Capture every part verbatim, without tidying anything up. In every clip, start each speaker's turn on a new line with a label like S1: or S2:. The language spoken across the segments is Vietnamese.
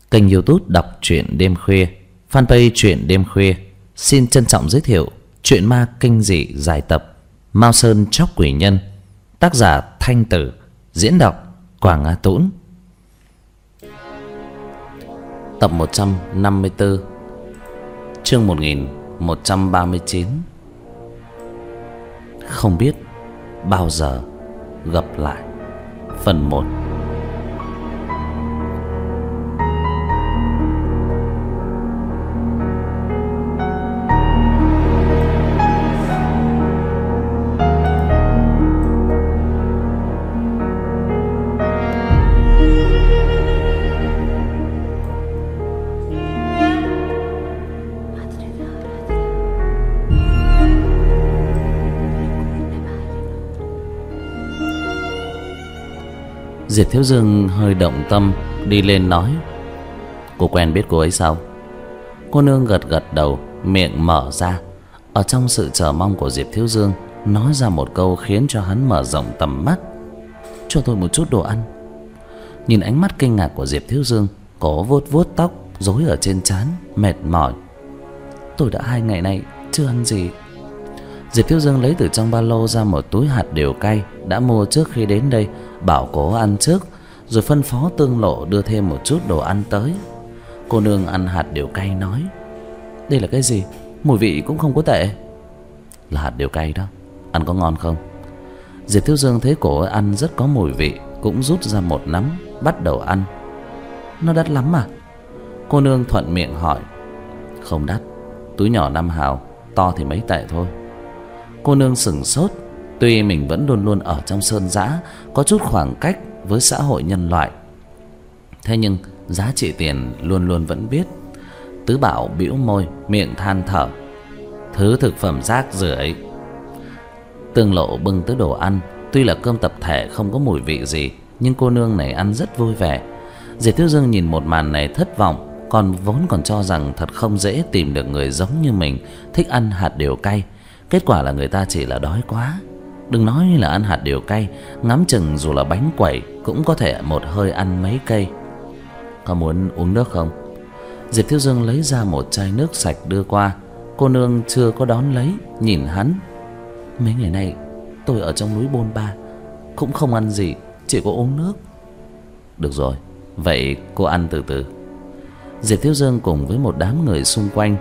S1: Kênh YouTube đọc truyện đêm khuya, fanpage truyện đêm khuya xin trân trọng giới thiệu truyện ma kinh dị dài tập Mao Sơn Chóc Quỷ Nhân, tác giả Thanh Tử, diễn đọc Quảng Á Tũng. Tập một trăm năm mươi tư, chương một nghìn một trăm ba mươi chín. Không biết bao giờ gặp lại, phần một. Diệp Thiếu Dương hơi động tâm, đi lên nói: "Cô quen biết cô ấy sao?" Cô nương gật gật đầu, miệng mở ra. Ở trong sự chờ mong của Diệp Thiếu Dương, nói ra một câu khiến cho hắn mở rộng tầm mắt: "Cho tôi một chút đồ ăn." Nhìn ánh mắt kinh ngạc của Diệp Thiếu Dương, cô vuốt vuốt tóc rối ở trên trán, mệt mỏi: "Tôi đã hai ngày nay chưa ăn gì." Diệp Thiếu Dương lấy từ trong ba lô ra một túi hạt điều cay đã mua trước khi đến đây, bảo cô ăn trước, rồi phân phó Tương Lộ đưa thêm một chút đồ ăn tới. Cô nương ăn hạt điều cay nói: "Đây là cái gì? Mùi vị cũng không có tệ." "Là hạt điều cay đó, ăn có ngon không?" Diệp Thiếu Dương thấy cô ăn rất có mùi vị, cũng rút ra một nắm bắt đầu ăn. "Nó đắt lắm à?" Cô nương thuận miệng hỏi. "Không đắt, túi nhỏ năm hào, to thì mấy tệ thôi." Cô nương sửng sốt. Tuy mình vẫn luôn luôn ở trong sơn dã, có chút khoảng cách với xã hội nhân loại, thế nhưng giá trị tiền luôn luôn vẫn biết. Tứ Bảo bĩu môi, miệng than thở: "Thứ thực phẩm rác rưởi." Tương Lộ bưng tới đồ ăn. Tuy là cơm tập thể không có mùi vị gì, nhưng cô nương này ăn rất vui vẻ. Diệp Thiếu Dương nhìn một màn này thất vọng, còn vốn còn cho rằng thật không dễ tìm được người giống như mình thích ăn hạt điều cay. Kết quả là người ta chỉ là đói quá. Đừng nói là ăn hạt điều cay, ngắm chừng dù là bánh quẩy cũng có thể một hơi ăn mấy cây. "Có muốn uống nước không?" Diệp Thiếu Dương lấy ra một chai nước sạch đưa qua. Cô nương chưa có đón lấy, nhìn hắn: "Mấy ngày nay tôi ở trong núi Bôn Ba, cũng không ăn gì, chỉ có uống nước." "Được rồi, vậy cô ăn từ từ." Diệp Thiếu Dương cùng với một đám người xung quanh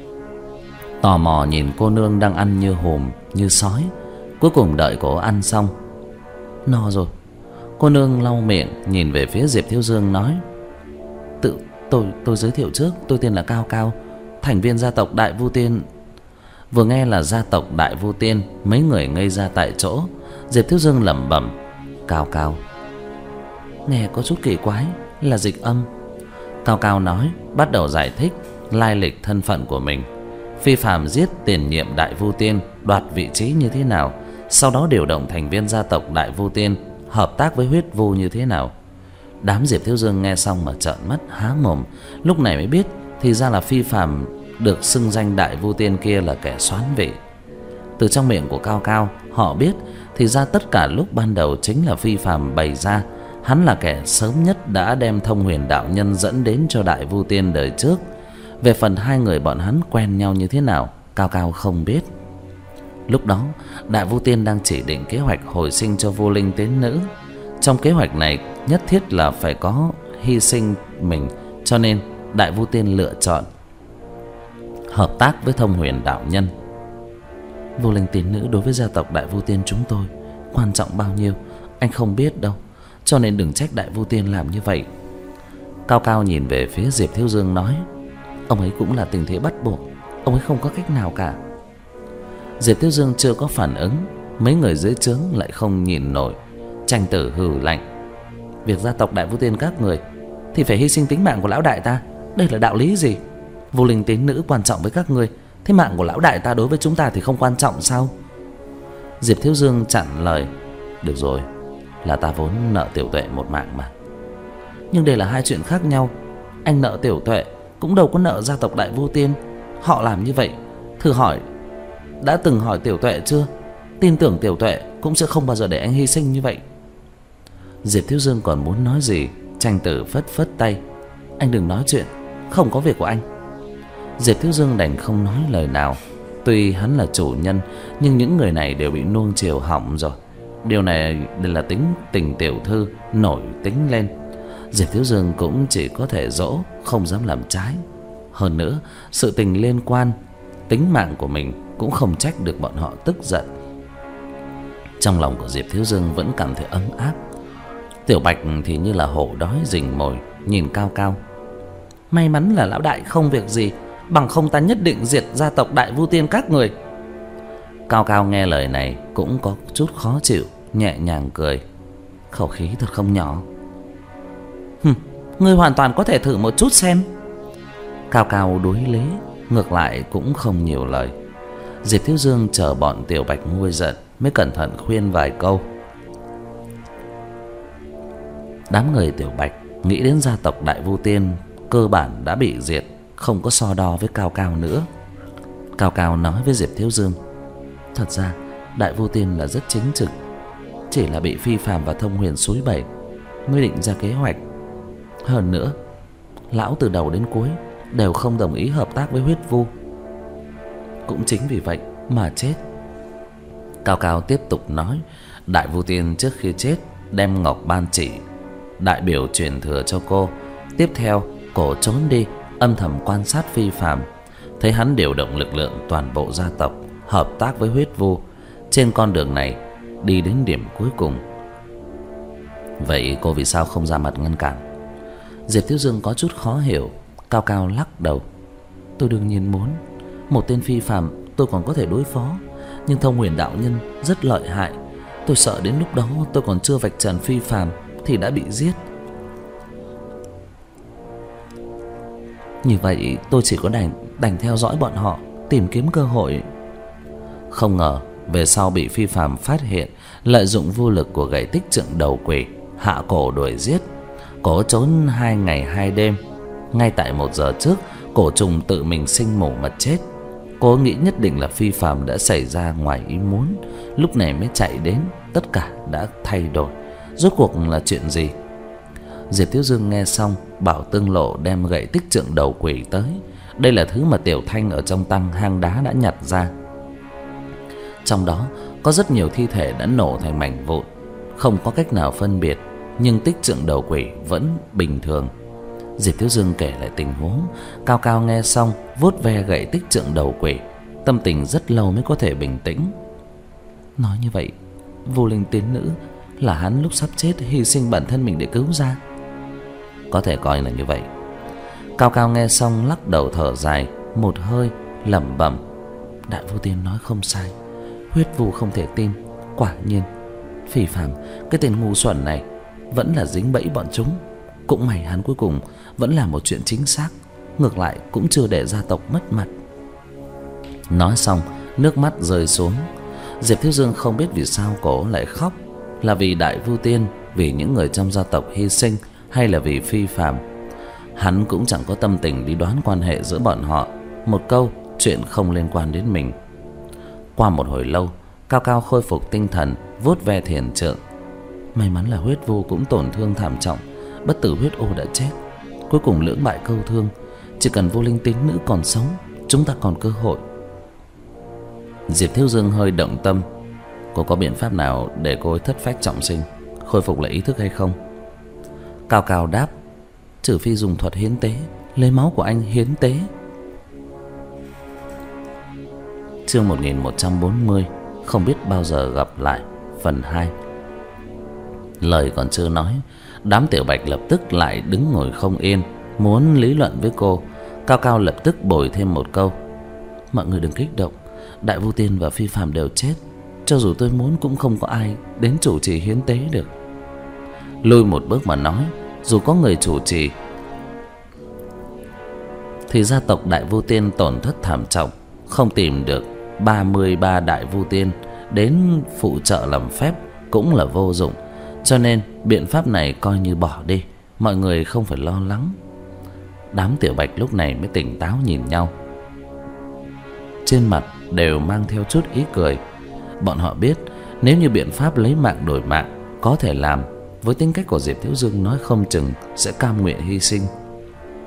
S1: tò mò nhìn cô nương đang ăn như hùm như sói. Cuối cùng đợi cô ăn xong: "No rồi." Cô nương lau miệng, nhìn về phía Diệp Thiếu Dương nói: Tự tôi tôi giới thiệu trước, tôi tên là Cao Cao, thành viên gia tộc Đại Vu Tiên." Vừa nghe là gia tộc Đại Vu Tiên, mấy người ngây ra tại chỗ. Diệp Thiếu Dương lẩm bẩm: "Cao Cao, nghe có chút kỳ quái, là dịch âm." Cao Cao nói, bắt đầu giải thích lai lịch thân phận của mình. Phi phàm giết tiền nhiệm Đại Vu Tiên, đoạt vị trí như thế nào, sau đó điều động thành viên gia tộc Đại Vu Tiên hợp tác với huyết vu như thế nào. Đám Diệp Thiếu Dương nghe xong mà trợn mắt há mồm. Lúc này mới biết thì ra là phi phàm được xưng danh Đại Vu Tiên kia là kẻ xoán vị. Từ trong miệng của Cao Cao họ biết thì ra tất cả lúc ban đầu chính là phi phàm bày ra. Hắn là kẻ sớm nhất đã đem Thông Huyền đạo nhân dẫn đến cho Đại Vu Tiên đời trước. Về phần hai người bọn hắn quen nhau như thế nào, Cao Cao không biết. Lúc đó Đại Vu Tiên đang chỉ định kế hoạch hồi sinh cho vô linh tín nữ. Trong kế hoạch này nhất thiết là phải có hy sinh mình, cho nên Đại Vu Tiên lựa chọn hợp tác với Thông Huyền đạo nhân. Vô linh tín nữ đối với gia tộc Đại Vu Tiên chúng tôi quan trọng bao nhiêu anh không biết đâu, cho nên đừng trách Đại Vu Tiên làm như vậy." Cao Cao nhìn về phía Diệp Thiếu Dương nói: "Ông ấy cũng là tình thế bắt buộc, ông ấy không có cách nào cả." Diệp Thiếu Dương chưa có phản ứng, mấy người dưới trướng lại không nhìn nổi. Tranh Tử hừ lạnh: "Việc gia tộc Đại Vu Tiên các người thì phải hy sinh tính mạng của lão đại ta, đây là đạo lý gì? Vô linh tín nữ quan trọng với các ngươi, thế mạng của lão đại ta đối với chúng ta thì không quan trọng sao?" Diệp Thiếu Dương chặn lời: "Được rồi, là ta vốn nợ Tiểu Tuệ một mạng mà." "Nhưng đây là hai chuyện khác nhau. Anh nợ Tiểu Tuệ cũng đâu có nợ gia tộc Đại Vu Tiên. Họ làm như vậy, thử hỏi đã từng hỏi Tiểu Tuệ chưa? Tin tưởng Tiểu Tuệ cũng sẽ không bao giờ để anh hy sinh như vậy." Diệp Thiếu Dương còn muốn nói gì, Tranh Tử phất phất tay: anh đừng nói chuyện, không có việc của anh. Diệp Thiếu Dương đành không nói lời nào. Tuy hắn là chủ nhân, nhưng những người này đều bị nuông chiều hỏng rồi. Điều này là tính tình tiểu thư nổi tính lên. Diệp Thiếu Dương cũng chỉ có thể dỗ, không dám làm trái. Hơn nữa, sự tình liên quan tính mạng của mình cũng không trách được bọn họ tức giận. Trong lòng của Diệp Thiếu Dương vẫn cảm thấy ấm áp. Tiểu Bạch thì như là hổ đói rình mồi, nhìn Cao Cao. May mắn là lão đại không việc gì, bằng không ta nhất định diệt gia tộc Đại Vu Tiên các người. Cao Cao nghe lời này cũng có chút khó chịu, nhẹ nhàng cười. Khẩu khí thật không nhỏ. Hừm, ngươi hoàn toàn có thể thử một chút xem. Cao Cao đối lý, ngược lại cũng không nhiều lời. Diệp Thiếu Dương chờ bọn Tiểu Bạch nguôi giận mới cẩn thận khuyên vài câu. Đám người Tiểu Bạch nghĩ đến gia tộc Đại Vu Tiên cơ bản đã bị diệt, không có so đo với Cao Cao nữa. Cao Cao nói với Diệp Thiếu Dương, thật ra Đại Vu Tiên là rất chính trực, chỉ là bị Phi Phàm và Thông Huyền xúi bẩy mới định ra kế hoạch. Hơn nữa, lão từ đầu đến cuối đều không đồng ý hợp tác với Huyết Vu. Cũng chính vì vậy mà chết. Cao Cao tiếp tục nói, Đại Vu Tiên trước khi chết đem ngọc ban chỉ đại biểu truyền thừa cho cô. Tiếp theo cổ trốn đi, âm thầm quan sát Phi Phàm, thấy hắn điều động lực lượng toàn bộ gia tộc hợp tác với Huyết Vu. Trên con đường này đi đến điểm cuối cùng. Vậy cô vì sao không ra mặt ngăn cản? Diệp Thiếu Dương có chút khó hiểu. Cao Cao lắc đầu. Tôi đương nhiên muốn. Một tên Phi Phàm tôi còn có thể đối phó, nhưng Thông Huyền đạo nhân rất lợi hại. Tôi sợ đến lúc đó tôi còn chưa vạch trần Phi Phàm thì đã bị giết. Như vậy tôi chỉ có đành đành theo dõi bọn họ, tìm kiếm cơ hội. Không ngờ về sau bị Phi Phàm phát hiện, lợi dụng vô lực của gậy tích trượng đầu quỷ hạ cổ đuổi giết. Cổ trốn hai ngày hai đêm. Ngay tại một giờ trước, cổ trùng tự mình sinh mổ mà chết. Cô nghĩ nhất định là Phi Phàm đã xảy ra ngoài ý muốn, lúc này mới chạy đến. Tất cả đã thay đổi. Rốt cuộc là chuyện gì? Diệp Thiếu Dương nghe xong, bảo Tương Lộ đem gậy tích trượng đầu quỷ tới. Đây là thứ mà Tiểu Thanh ở trong tăng hang đá đã nhặt ra. Trong đó có rất nhiều thi thể đã nổ thành mảnh vụn, không có cách nào phân biệt, nhưng tích trượng đầu quỷ vẫn bình thường. Diệp Thiếu Dương kể lại tình huống. Cao Cao nghe xong, vuốt ve gậy tích trượng đầu quỷ, tâm tình rất lâu mới có thể bình tĩnh. Nói như vậy, Vô Linh Tín Nữ là hắn lúc sắp chết hy sinh bản thân mình để cứu ra. Có thể coi là như vậy. Cao Cao nghe xong lắc đầu thở dài một hơi, lẩm bẩm, Đại Vu Tiên nói không sai, Huyết Vu không thể tin. Quả nhiên Phi Phàm, cái tên ngu xuẩn này, vẫn là dính bẫy bọn chúng. Cũng may hắn cuối cùng vẫn là một chuyện chính xác, ngược lại cũng chưa để gia tộc mất mặt. Nói xong, nước mắt rơi xuống. Diệp Thiếu Dương không biết vì sao cổ lại khóc, là vì Đại Vu Tiên, vì những người trong gia tộc hy sinh, hay là vì Phi Phàm. Hắn cũng chẳng có tâm tình đi đoán quan hệ giữa bọn họ. Một câu, chuyện không liên quan đến mình. Qua một hồi lâu, Cao Cao khôi phục tinh thần, vuốt ve thiền trượng. May mắn là Huyết Vu cũng tổn thương thảm trọng, bất tử huyết ô đã chết. Cuối cùng lưỡng bại câu thương, chỉ cần Vô Linh Tín Nữ còn sống, chúng ta còn cơ hội. Diệp Thiếu Dương hơi động tâm. Cô có biện pháp nào để cô ấy thất phách trọng sinh, khôi phục lại ý thức hay không? Cao Cao đáp, trừ phi dùng thuật hiến tế, lấy máu của anh hiến tế. Chương một nghìn một trăm bốn mươi, không biết bao giờ gặp lại, phần hai. Lời còn chưa nói, đám Tiểu Bạch lập tức lại đứng ngồi không yên, muốn lý luận với cô. Cao Cao lập tức bồi thêm một câu, mọi người đừng kích động, Đại Vu Tiên và Phi Phàm đều chết, cho dù tôi muốn cũng không có ai đến chủ trì hiến tế được. Lùi một bước mà nói, dù có người chủ trì thì gia tộc Đại Vu Tiên tổn thất thảm trọng, không tìm được ba mươi ba Đại Vu Tiên đến phụ trợ làm phép cũng là vô dụng. Cho nên biện pháp này coi như bỏ đi, mọi người không phải lo lắng. Đám Tiểu Bạch lúc này mới tỉnh táo nhìn nhau, trên mặt đều mang theo chút ý cười. Bọn họ biết nếu như biện pháp lấy mạng đổi mạng có thể làm, với tính cách của Diệp Thiếu Dương nói không chừng sẽ cam nguyện hy sinh.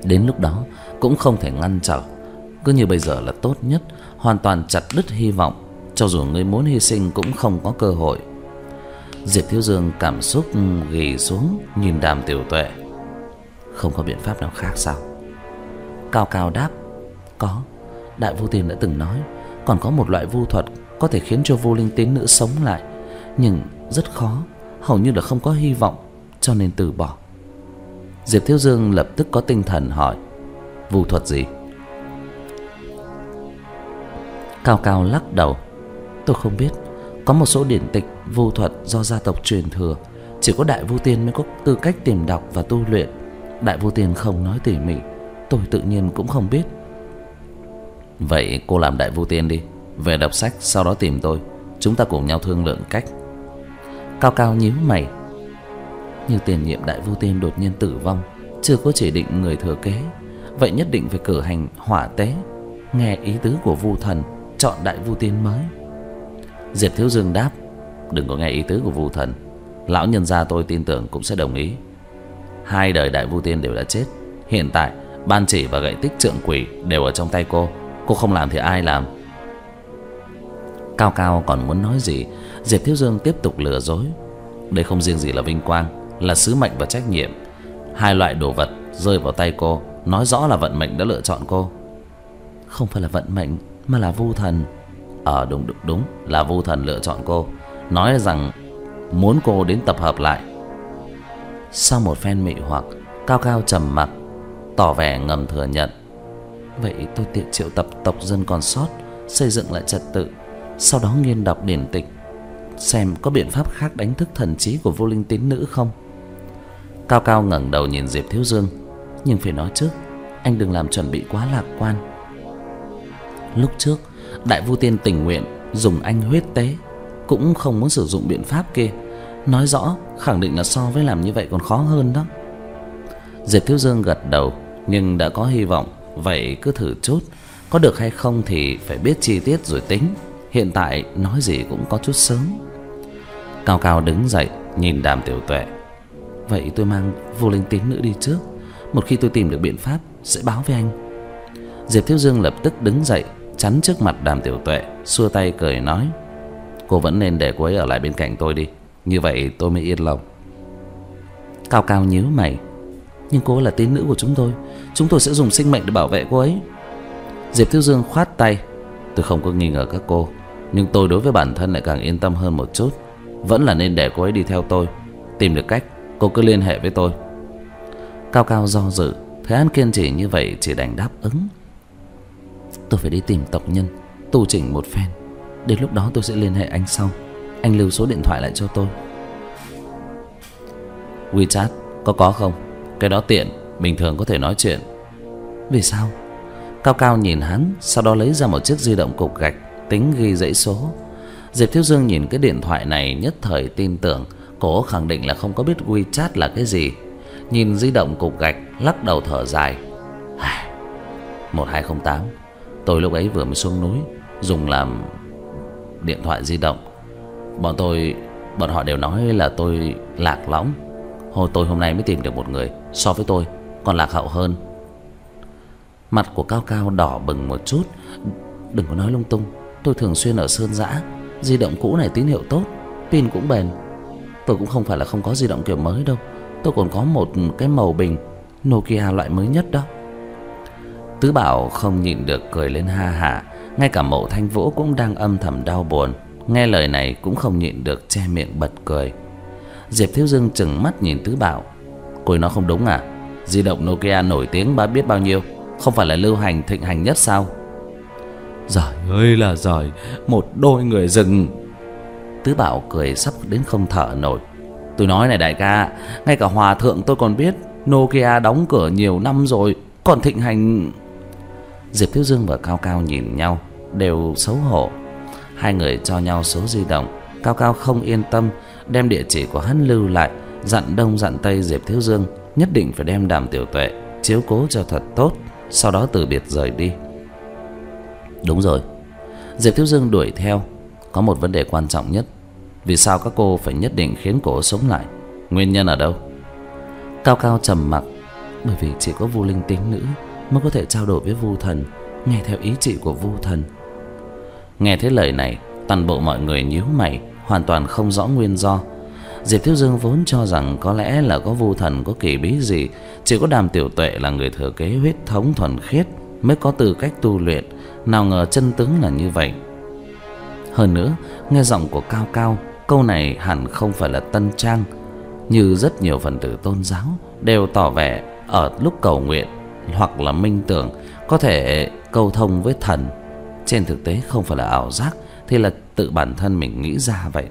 S1: Đến lúc đó cũng không thể ngăn trở. Cứ như bây giờ là tốt nhất, hoàn toàn chặt đứt hy vọng. Cho dù ngươi muốn hy sinh cũng không có cơ hội. Diệp Thiếu Dương cảm xúc ghì xuống, nhìn Đàm Tiểu Tuệ. Không có biện pháp nào khác sao? Cao Cao đáp. Có. Đại Vu Tiên đã từng nói còn có một loại vu thuật có thể khiến cho vô linh tín nữ sống lại, nhưng rất khó, hầu như là không có hy vọng, cho nên từ bỏ. Diệp Thiếu Dương lập tức có tinh thần hỏi. Vu thuật gì? Cao Cao lắc đầu. Tôi không biết. Có một số điển tịch vu thuật do gia tộc truyền thừa, chỉ có Đại Vu Tiên mới có tư cách tìm đọc và tu luyện. Đại Vu Tiên không nói tỉ mỉ, tôi tự nhiên cũng không biết. Vậy cô làm Đại Vu Tiên đi, về đọc sách, sau đó tìm tôi, chúng ta cùng nhau thương lượng cách. Cao Cao nhíu mày. Như tiền nhiệm Đại Vu Tiên đột nhiên tử vong, chưa có chỉ định người thừa kế, vậy nhất định phải cử hành hỏa tế, nghe ý tứ của Vu Thần, chọn Đại Vu Tiên mới. Diệp Thiếu Dương đáp. Đừng có nghe ý tứ của Vu Thần, lão nhân gia tôi tin tưởng cũng sẽ đồng ý. Hai đời Đại Vu Tiên đều đã chết, hiện tại ban chỉ và gậy tích trượng quỷ đều ở trong tay cô. Cô không làm thì ai làm? Cao Cao còn muốn nói gì, Diệp Thiếu Dương tiếp tục lừa dối. Đây không riêng gì là vinh quang, là sứ mệnh và trách nhiệm. Hai loại đồ vật rơi vào tay cô, nói rõ là vận mệnh đã lựa chọn cô. Không phải là vận mệnh, mà là Vu Thần. Ờ đúng đúng đúng, là Vu Thần lựa chọn cô, nói rằng muốn cô đến tập hợp lại. Sau một phen mị hoặc, Cao Cao trầm mặc, tỏ vẻ ngầm thừa nhận. Vậy tôi tiện triệu tập tộc dân còn sót, xây dựng lại trật tự, sau đó nghiên đọc điển tịch, xem có biện pháp khác đánh thức thần trí của vô linh tín nữ không. Cao Cao ngẩng đầu nhìn Diệp Thiếu Dương. Nhưng phải nói trước, anh đừng làm chuẩn bị quá lạc quan. Lúc trước Đại Vu Tiên tình nguyện dùng anh huyết tế, cũng không muốn sử dụng biện pháp kia, nói rõ khẳng định là so với làm như vậy còn khó hơn đó. Diệp Thiếu Dương gật đầu, nhưng đã có hy vọng. Vậy cứ thử chút, có được hay không thì phải biết chi tiết rồi tính, hiện tại nói gì cũng có chút sớm. Cao Cao đứng dậy nhìn Đàm Tiểu Tuệ. Vậy tôi mang vô linh tín nữ đi trước, một khi tôi tìm được biện pháp sẽ báo với anh. Diệp Thiếu Dương lập tức đứng dậy chắn trước mặt Đàm Tiểu Tuệ, xua tay cười nói. Cô vẫn nên để cô ấy ở lại bên cạnh tôi đi, như vậy tôi mới yên lòng. Cao Cao nhíu mày. Nhưng cô là tín nữ của chúng tôi, chúng tôi sẽ dùng sinh mệnh để bảo vệ cô ấy. Diệp Thiếu Dương khoát tay. Tôi không có nghi ngờ các cô, nhưng tôi đối với bản thân lại càng yên tâm hơn một chút. Vẫn là nên để cô ấy đi theo tôi. Tìm được cách, cô cứ liên hệ với tôi. Cao Cao do dự, thấy anh kiên trì như vậy chỉ đành đáp ứng. Tôi phải đi tìm tộc nhân, tu chỉnh một phen. Đến lúc đó tôi sẽ liên hệ anh sau. Anh lưu số điện thoại lại cho tôi. WeChat có có không? Cái đó tiện, bình thường có thể nói chuyện. Vì sao? Cao Cao nhìn hắn, sau đó lấy ra một chiếc di động cục gạch, tính ghi dãy số. Diệp Thiếu Dương nhìn cái điện thoại này nhất thời tin tưởng. Cô khẳng định là không có biết WeChat là cái gì. Nhìn di động cục gạch, lắc đầu thở dài. Một hai không tám. Tôi lúc ấy vừa mới xuống núi, dùng làm điện thoại di động. Bọn tôi Bọn họ đều nói là tôi lạc lõng. Hồi tôi hôm nay mới tìm được một người so với tôi còn lạc hậu hơn. Mặt của Cao Cao đỏ bừng một chút. Đừng có nói lung tung, tôi thường xuyên ở sơn dã. Di động cũ này tín hiệu tốt, pin cũng bền. Tôi cũng không phải là không có di động kiểu mới đâu. Tôi còn có một cái màu bình Nokia loại mới nhất đó. Tứ Bảo không nhịn được cười lên ha hả. Ngay cả Mộ Thanh Vũ cũng đang âm thầm đau buồn, nghe lời này cũng không nhịn được che miệng bật cười. Diệp Thiếu Dương trừng mắt nhìn Tứ Bảo. Cô nói không đúng à? Di động Nokia nổi tiếng ba biết bao nhiêu, không phải là lưu hành thịnh hành nhất sao? Giời ơi là giời, một đôi người rừng. Tứ Bảo cười sắp đến không thở nổi. Tôi nói này đại ca, ngay cả hòa thượng tôi còn biết Nokia đóng cửa nhiều năm rồi, còn thịnh hành. Diệp Thiếu Dương và Cao Cao nhìn nhau, đều xấu hổ. Hai người cho nhau số di động. Cao Cao không yên tâm, đem địa chỉ của hắn lưu lại, dặn đông dặn tây Diệp Thiếu Dương nhất định phải đem Đàm Tiểu Tuệ chiếu cố cho thật tốt, sau đó từ biệt rời đi. Đúng rồi, Diệp Thiếu Dương đuổi theo. Có một vấn đề quan trọng nhất. Vì sao các cô phải nhất định khiến cổ sống lại? Nguyên nhân ở đâu? Cao Cao trầm mặc. Bởi vì chỉ có Vu Linh tín nữ mới có thể trao đổi với Vu Thần, nghe theo ý chỉ của Vu Thần. Nghe thấy lời này, toàn bộ mọi người nhíu mày, hoàn toàn không rõ nguyên do. Diệp Thiếu Dương vốn cho rằng có lẽ là có Vu Thần có kỳ bí gì, chỉ có Đàm Tiểu Tuệ là người thừa kế huyết thống thuần khiết mới có tư cách tu luyện, nào ngờ chân tướng là như vậy. Hơn nữa, nghe giọng của Cao Cao, câu này hẳn không phải là tân trang, như rất nhiều phần tử tôn giáo đều tỏ vẻ ở lúc cầu nguyện hoặc là minh tưởng có thể câu thông với thần. Trên thực tế không phải là ảo giác, thì là tự bản thân mình nghĩ ra vậy.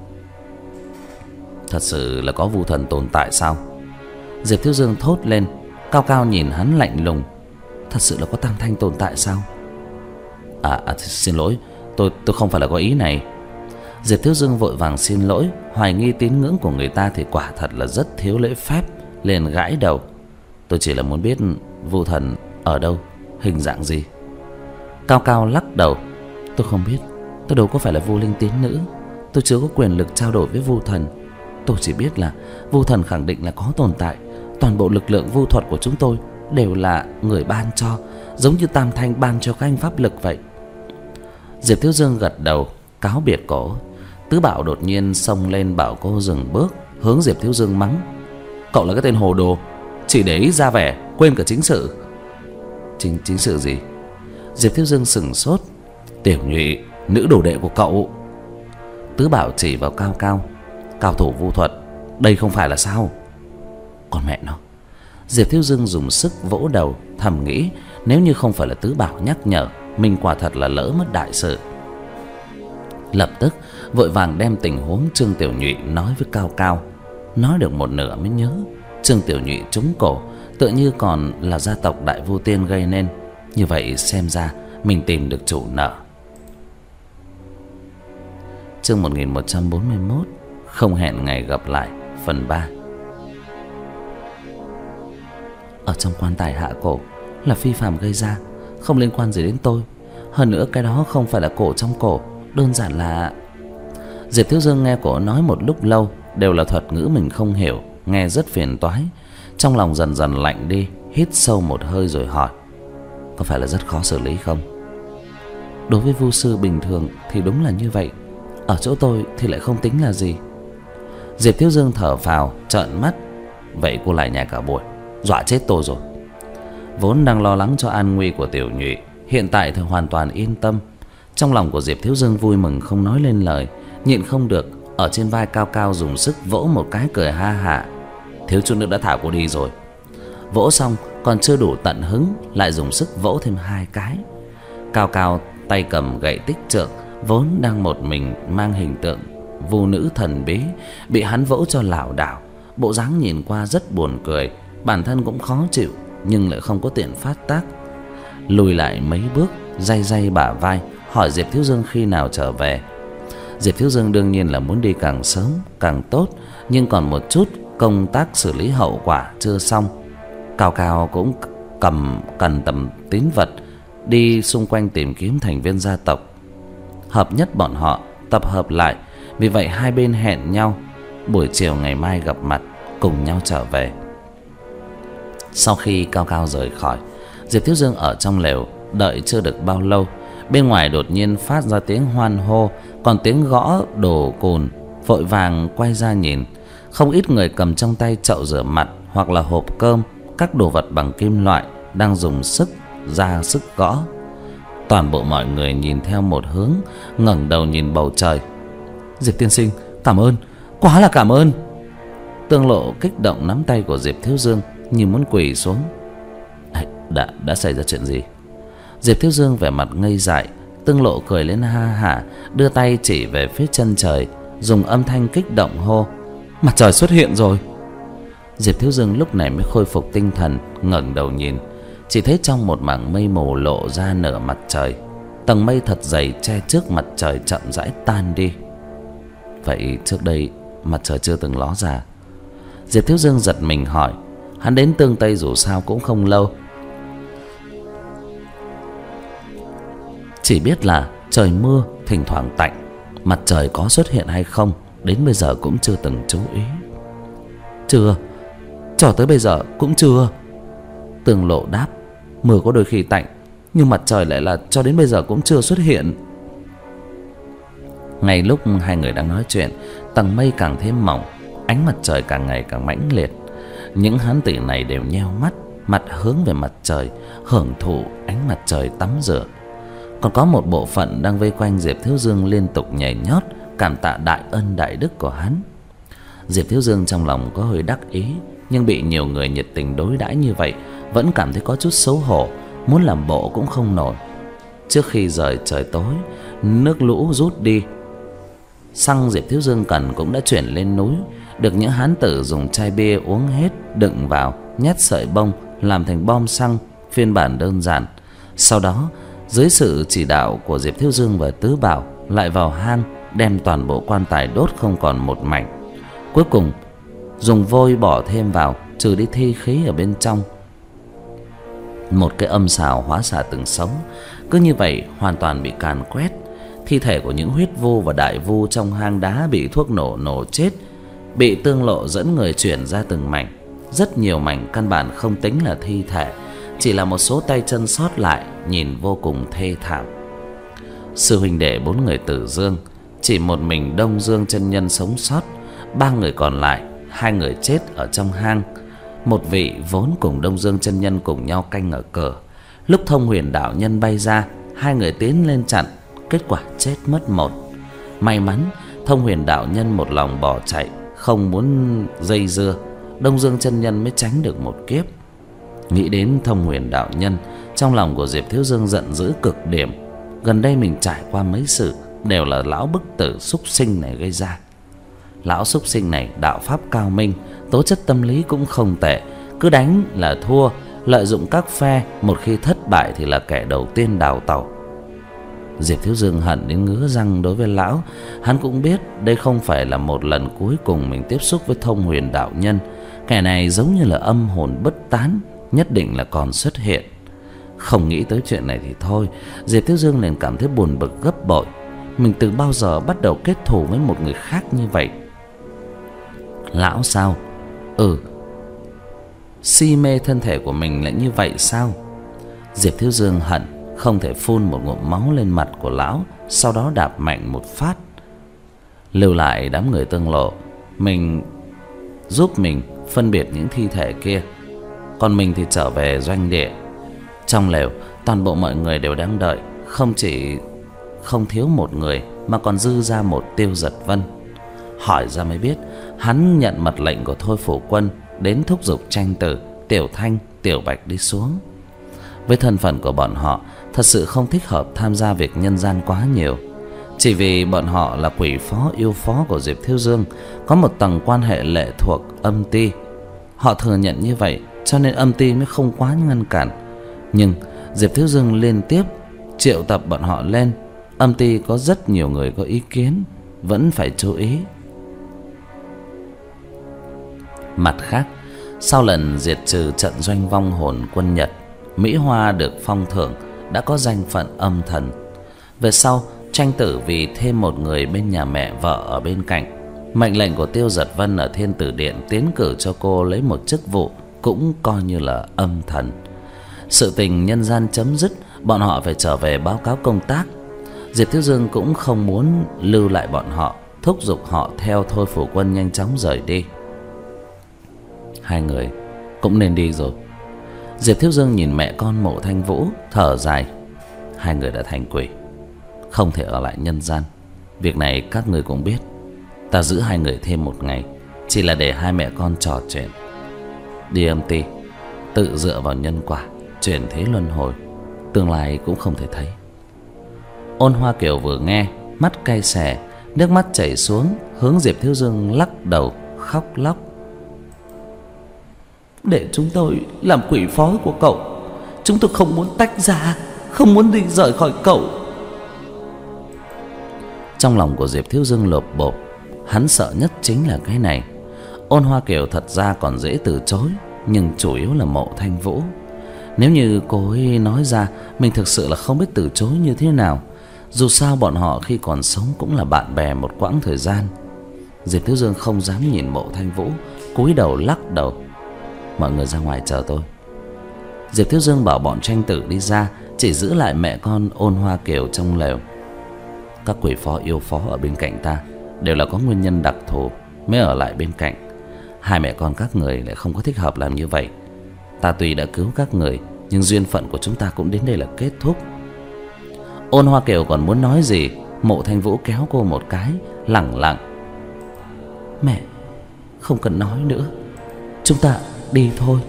S1: Thật sự là có Vu Thần tồn tại sao? Diệp Thiếu Dương thốt lên. Cao Cao nhìn hắn lạnh lùng. Thật sự là có Tam Thanh tồn tại sao? À, à xin lỗi, tôi tôi không phải là có ý này. Diệp Thiếu Dương vội vàng xin lỗi, hoài nghi tín ngưỡng của người ta thì quả thật là rất thiếu lễ phép, liền gãi đầu. Tôi chỉ là muốn biết Vu Thần ở đâu, hình dạng gì. Cao Cao lắc đầu. Tôi không biết, tôi đâu có phải là Vu Linh tín nữ, tôi chưa có quyền lực trao đổi với Vu Thần. Tôi chỉ biết là Vu Thần khẳng định là có tồn tại. Toàn bộ lực lượng vu thuật của chúng tôi đều là người ban cho, giống như Tam Thanh ban cho các anh pháp lực vậy. Diệp Thiếu Dương gật đầu, cáo biệt cổ. Tứ Bảo đột nhiên xông lên bảo cô dừng bước, hướng Diệp Thiếu Dương mắng. Cậu là cái tên hồ đồ, chỉ để ý ra vẻ, quên cả chính sự. Chính chính sự gì? Diệp Thiếu Dương sững sốt. Tiểu Nhụy, nữ đồ đệ của cậu. Tứ Bảo chỉ vào Cao Cao. Cao thủ vu thuật, đây không phải là sao? Còn mẹ nó. Diệp Thiếu Dương dùng sức vỗ đầu, thầm nghĩ nếu như không phải là Tứ Bảo nhắc nhở, mình quả thật là lỡ mất đại sự. Lập tức vội vàng đem tình huống Trương Tiểu Nhụy nói với Cao Cao. Nói được một nửa mới nhớ Trương Tiểu Nhụy trúng cổ, tựa như còn là gia tộc Đại Vu Tiên gây nên. Như vậy xem ra mình tìm được chủ nợ. Chương một nghìn một trăm bốn mươi mốt, không hẹn ngày gặp lại, phần ba. Ở trong quan tài hạ cổ là phi phàm gây ra, không liên quan gì đến tôi. Hơn nữa cái đó không phải là cổ trong cổ, đơn giản là... Diệp Thiếu Dương nghe cổ nói một lúc lâu, đều là thuật ngữ mình không hiểu, nghe rất phiền toái. Trong lòng dần dần lạnh đi, hít sâu một hơi rồi hỏi. Có phải là rất khó xử lý không? Đối với vu sư bình thường thì đúng là như vậy, ở chỗ tôi thì lại không tính là gì. Diệp Thiếu Dương thở phào, trợn mắt. Vậy cô lại nhảy cả buổi, dọa chết tôi rồi. Vốn đang lo lắng cho an nguy của Tiểu Nhụy, hiện tại thì hoàn toàn yên tâm. Trong lòng của Diệp Thiếu Dương vui mừng không nói lên lời, nhịn không được ở trên vai Cao Cao dùng sức vỗ một cái, cười ha hả. Thiếu chút nữa đã thả cô đi rồi. Vỗ xong còn chưa đủ tận hứng, lại dùng sức vỗ thêm hai cái. Cao Cao tay cầm gậy tích trượng, vốn đang một mình mang hình tượng vu nữ thần bí, bị hắn vỗ cho lảo đảo, bộ dáng nhìn qua rất buồn cười, bản thân cũng khó chịu nhưng lại không có tiện phát tác. Lùi lại mấy bước, day day bả vai, hỏi Diệp Thiếu Dương khi nào trở về. Diệp Thiếu Dương đương nhiên là muốn đi càng sớm càng tốt, nhưng còn một chút công tác xử lý hậu quả chưa xong. Cao Cao cũng cầm cần tầm tín vật đi xung quanh tìm kiếm thành viên gia tộc, hợp nhất bọn họ tập hợp lại. Vì vậy hai bên hẹn nhau buổi chiều ngày mai gặp mặt, cùng nhau trở về. Sau khi Cao Cao rời khỏi, Diệp Thiếu Dương ở trong lều đợi chưa được bao lâu, bên ngoài đột nhiên phát ra tiếng hoan hô, còn tiếng gõ đồ cồn. Vội vàng quay ra nhìn, không ít người cầm trong tay chậu rửa mặt hoặc là hộp cơm, các đồ vật bằng kim loại đang dùng sức ra sức gõ. Toàn bộ mọi người nhìn theo một hướng, ngẩng đầu nhìn bầu trời. Diệp tiên sinh, cảm ơn, quá là cảm ơn. Tương Lộ kích động nắm tay của Diệp Thiếu Dương như muốn quỳ xuống. Đã đã xảy ra chuyện gì? Diệp Thiếu Dương vẻ mặt ngây dại. Tương Lộ cười lên ha hả, đưa tay chỉ về phía chân trời, dùng âm thanh kích động hô. Mặt trời xuất hiện rồi. Diệp Thiếu Dương lúc này mới khôi phục tinh thần, ngẩng đầu nhìn, chỉ thấy trong một mảng mây mù lộ ra nửa mặt trời. Tầng mây thật dày che trước mặt trời chậm rãi tan đi. Vậy trước đây mặt trời chưa từng ló ra? Diệp Thiếu Dương giật mình hỏi. Hắn đến Tương Tây dù sao cũng không lâu, chỉ biết là trời mưa, thỉnh thoảng tạnh. Mặt trời có xuất hiện hay không, đến bây giờ cũng chưa từng chú ý. Chưa, cho tới bây giờ cũng chưa. Tương Lộ đáp: Mưa có đôi khi tạnh, nhưng mặt trời lại là cho đến bây giờ cũng chưa xuất hiện. Ngay lúc hai người đang nói chuyện, tầng mây càng thêm mỏng, ánh mặt trời càng ngày càng mãnh liệt. Những hán tử này đều nheo mắt, mặt hướng về mặt trời, hưởng thụ ánh mặt trời tắm rửa. Còn có một bộ phận đang vây quanh Diệp Thiếu Dương liên tục nhảy nhót, cảm tạ đại ân đại đức của hắn. Diệp Thiếu Dương trong lòng có hơi đắc ý, nhưng bị nhiều người nhiệt tình đối đãi như vậy, vẫn cảm thấy có chút xấu hổ, muốn làm bộ cũng không nổi. Trước khi rời trời tối, nước lũ rút đi, xăng Diệp Thiếu Dương cần cũng đã chuyển lên núi, được những hán tử dùng chai bia uống hết, đựng vào, nhét sợi bông làm thành bom xăng phiên bản đơn giản. Sau đó, dưới sự chỉ đạo của Diệp Thiếu Dương và Tứ Bảo, lại vào hang đem toàn bộ quan tài đốt không còn một mảnh. Cuối cùng dùng vôi bỏ thêm vào, trừ đi thi khí ở bên trong. Một cái âm xào hóa xả từng sống cứ như vậy hoàn toàn bị càn quét. Thi thể của những huyết vu và đại vu trong hang đá bị thuốc nổ nổ chết, bị Tương Lộ dẫn người chuyển ra từng mảnh. Rất nhiều mảnh căn bản không tính là thi thể, chỉ là một số tay chân sót lại, nhìn vô cùng thê thảm. Sư huynh đệ bốn người Tử Dương, chỉ một mình Đông Dương chân nhân sống sót. Ba người còn lại, hai người chết ở trong hang. Một vị vốn cùng Đông Dương chân nhân cùng nhau canh ở cửa. Lúc Thông Huyền đạo nhân bay ra, hai người tiến lên chặn, kết quả chết mất một. May mắn Thông Huyền đạo nhân một lòng bỏ chạy, không muốn dây dưa, Đông Dương chân nhân mới tránh được một kiếp. Nghĩ đến Thông Huyền đạo nhân, trong lòng của Diệp Thiếu Dương giận dữ cực điểm. Gần đây mình trải qua mấy sự đều là lão bức tử súc sinh này gây ra. Lão súc sinh này đạo pháp cao minh, tố chất tâm lý cũng không tệ, cứ đánh là thua, lợi dụng các phe, một khi thất bại thì là kẻ đầu tiên đào tẩu. Diệp Thiếu Dương hận đến ngứa răng đối với lão. Hắn cũng biết đây không phải là một lần cuối cùng mình tiếp xúc với Thông Huyền đạo nhân. Kẻ này giống như là âm hồn bất tán, nhất định là còn xuất hiện. Không nghĩ tới chuyện này thì thôi, Diệp Thiếu Dương liền cảm thấy buồn bực gấp bội. Mình từ bao giờ bắt đầu kết thù với một người khác như vậy? Lão sao? Ừ, si mê thân thể của mình lại như vậy sao? Diệp Thiếu Dương hận không thể phun một ngụm máu lên mặt của lão, sau đó đạp mạnh một phát. Lưu lại đám người Tương Lộ, mình giúp mình phân biệt những thi thể kia, còn mình thì trở về doanh địa. Trong lều, toàn bộ mọi người đều đang đợi, không chỉ không thiếu một người mà còn dư ra một Tiêu Giật Vân. Hỏi ra mới biết, hắn nhận mật lệnh của Thôi Phủ Quân đến thúc giục Tranh Tử, Tiểu Thanh, Tiểu Bạch đi xuống. Với thân phận của bọn họ, thật sự không thích hợp tham gia việc nhân gian quá nhiều. Chỉ vì bọn họ là quỷ phó yêu phó của Diệp Thiếu Dương, có một tầng quan hệ lệ thuộc âm ty. Họ thừa nhận như vậy, cho nên âm ty mới không quá ngăn cản. Nhưng Diệp Thiếu Dương liên tiếp triệu tập bọn họ lên, âm ty có rất nhiều người có ý kiến, vẫn phải chú ý. Mặt khác, sau lần diệt trừ trận doanh vong hồn quân Nhật, Mỹ Hoa được phong thưởng, đã có danh phận âm thần. Về sau, Tranh Tử vì thêm một người bên nhà mẹ vợ ở bên cạnh, mệnh lệnh của Tiêu Giật Vân ở Thiên Tử Điện tiến cử cho cô lấy một chức vụ cũng coi như là âm thần. Sự tình nhân gian chấm dứt, bọn họ phải trở về báo cáo công tác. Diệp Thiếu Dương cũng không muốn lưu lại bọn họ, thúc giục họ theo Thôi Phủ Quân nhanh chóng rời đi. Hai người cũng nên đi rồi. Diệp Thiếu Dương nhìn mẹ con Mộ Thanh Vũ, thở dài. Hai người đã thành quỷ, không thể ở lại nhân gian. Việc này các người cũng biết. Ta giữ hai người thêm một ngày, chỉ là để hai mẹ con trò chuyện. Đi âm ty, tự dựa vào nhân quả, chuyển thế luân hồi, tương lai cũng không thể thấy. Ôn Hoa Kiều vừa nghe, mắt cay xè, nước mắt chảy xuống, hướng Diệp Thiếu Dương lắc đầu khóc lóc. Để chúng tôi làm quỷ phó của cậu, chúng tôi không muốn tách ra, không muốn đi rời khỏi cậu. Trong lòng của Diệp Thiếu Dương lột bột, hắn sợ nhất chính là cái này. Ôn Hoa Kiều thật ra còn dễ từ chối, nhưng chủ yếu là Mộ Thanh Vũ. Nếu như cô ấy nói ra, mình thực sự là không biết từ chối như thế nào. Dù sao bọn họ khi còn sống cũng là bạn bè một quãng thời gian. Diệp Thiếu Dương không dám nhìn Mộ Thanh Vũ, cúi đầu lắc đầu. Mọi người ra ngoài chờ tôi. Diệp Thiếu Dương bảo bọn Tranh Tử đi ra, chỉ giữ lại mẹ con Ôn Hoa Kiều trong lều. Các quỷ phó yêu phó ở bên cạnh ta đều là có nguyên nhân đặc thù mới ở lại bên cạnh. Hai mẹ con các người lại không có thích hợp làm như vậy. Ta tuy đã cứu các người, nhưng duyên phận của chúng ta cũng đến đây là kết thúc. Ôn Hoa Kiều còn muốn nói gì, Mộ Thanh Vũ kéo cô một cái, lẳng lặng. Mẹ, không cần nói nữa, chúng ta đi thôi.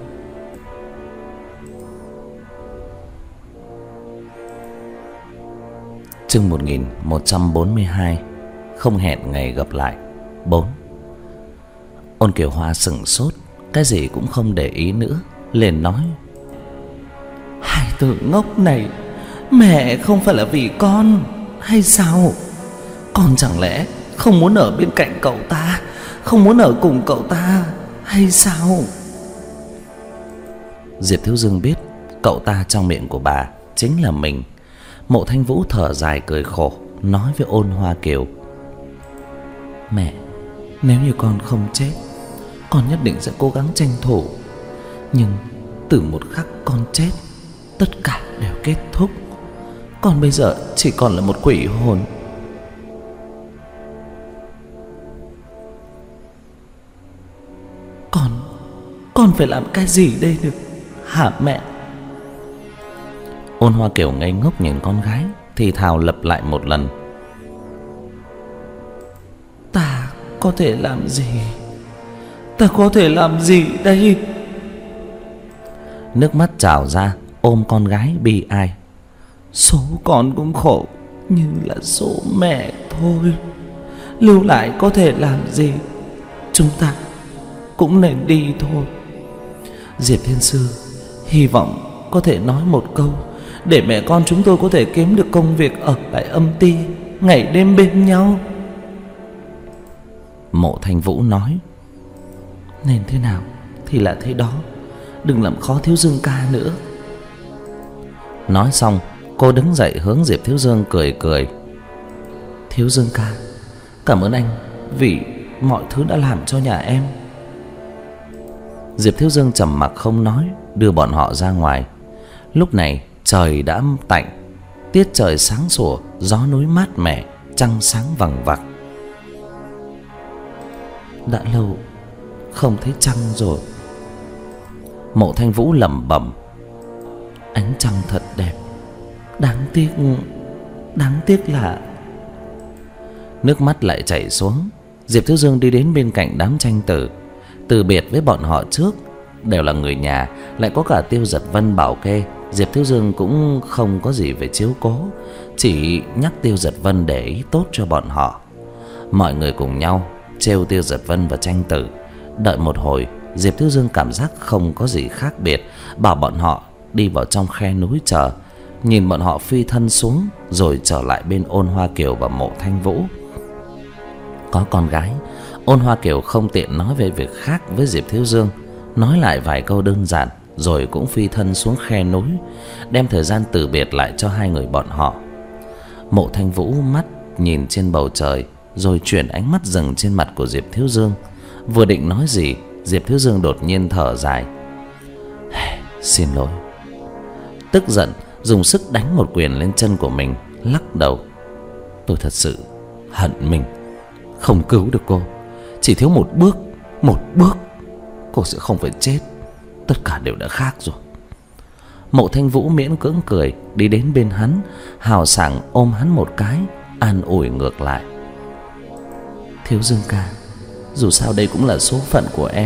S1: Chương một nghìn một trăm bốn mươi hai. Không hẹn ngày gặp lại. Bốn. Ôn Kiều Hoa sững sốt, cái gì cũng không để ý nữa, liền nói: Hai từ ngốc này, mẹ không phải là vì con hay sao? Con chẳng lẽ không muốn ở bên cạnh cậu ta, không muốn ở cùng cậu ta hay sao? Diệp Thiếu Dương biết cậu ta trong miệng của bà chính là mình. Mộ Thanh Vũ thở dài cười khổ, nói với Ôn Hoa Kiều: Mẹ, nếu như con không chết, con nhất định sẽ cố gắng tranh thủ. Nhưng từ một khắc con chết, tất cả đều kết thúc. Con bây giờ chỉ còn là một quỷ hồn. Con, con phải làm cái gì đây được hả mẹ? Ôn Hoa Kiều ngây ngốc nhìn con gái, thì thào lặp lại một lần: Ta có thể làm gì? Ta có thể làm gì đây? Nước mắt trào ra, ôm con gái bi ai. Số con cũng khổ như là số mẹ thôi. Lưu lại có thể làm gì? Chúng ta cũng nên đi thôi. Diệp Thiên Sư hy vọng có thể nói một câu, để mẹ con chúng tôi có thể kiếm được công việc ở lại Âm Ti, ngày đêm bên nhau. Mộ Thanh Vũ nói: Nên thế nào thì là thế đó, đừng làm khó Thiếu Dương ca nữa. Nói xong, cô đứng dậy hướng Diệp Thiếu Dương cười cười: Thiếu Dương ca, cảm ơn anh vì mọi thứ đã làm cho nhà em. Diệp Thiếu Dương trầm mặc không nói, đưa bọn họ ra ngoài. Lúc này trời đã tạnh, tiết trời sáng sủa, gió núi mát mẻ, trăng sáng vằng vặc. Đã lâu không thấy trăng rồi. Mộ Thanh Vũ lẩm bẩm: Ánh trăng thật đẹp, đáng tiếc, đáng tiếc là... Nước mắt lại chảy xuống. Diệp Thiếu Dương đi đến bên cạnh đám Tranh Tử, từ biệt với bọn họ trước. Đều là người nhà, lại có cả Tiêu Giật Vân bảo kê. Diệp Thiếu Dương cũng không có gì về chiếu cố, chỉ nhắc Tiêu Giật Vân để ý tốt cho bọn họ. Mọi người cùng nhau trêu Tiêu Giật Vân và Tranh Tử. Đợi một hồi, Diệp Thiếu Dương cảm giác không có gì khác biệt, bảo bọn họ đi vào trong khe núi chờ. Nhìn bọn họ phi thân xuống, rồi trở lại bên Ôn Hoa Kiều và Mộ Thanh Vũ. Có con gái, Ôn Hoa Kiều không tiện nói về việc khác với Diệp Thiếu Dương, nói lại vài câu đơn giản, rồi cũng phi thân xuống khe núi, đem thời gian từ biệt lại cho hai người bọn họ. Mộ Thanh Vũ mắt nhìn trên bầu trời, rồi chuyển ánh mắt dừng trên mặt của Diệp Thiếu Dương. Vừa định nói gì, Diệp Thiếu Dương đột nhiên thở dài: Xin lỗi. Tức giận dùng sức đánh một quyền lên chân của mình, lắc đầu: Tôi thật sự hận mình, không cứu được cô. Chỉ thiếu một bước, một bước cô sẽ không phải chết. Tất cả đều đã khác rồi. Mộ Thanh Vũ miễn cưỡng cười, đi đến bên hắn, hào sảng ôm hắn một cái, an ủi ngược lại: Thiếu Dương ca, dù sao đây cũng là số phận của em.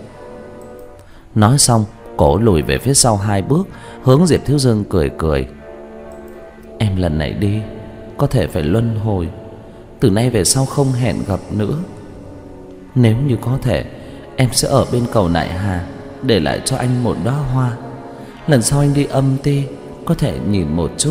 S1: Nói xong, cổ lùi về phía sau hai bước, hướng Diệp Thiếu Dương cười cười: Em lần này đi có thể phải luân hồi, từ nay về sau không hẹn gặp nữa. Nếu như có thể, em sẽ ở bên cầu Nại Hà, để lại cho anh một đóa hoa. Lần sau anh đi Âm Ti có thể nhìn một chút.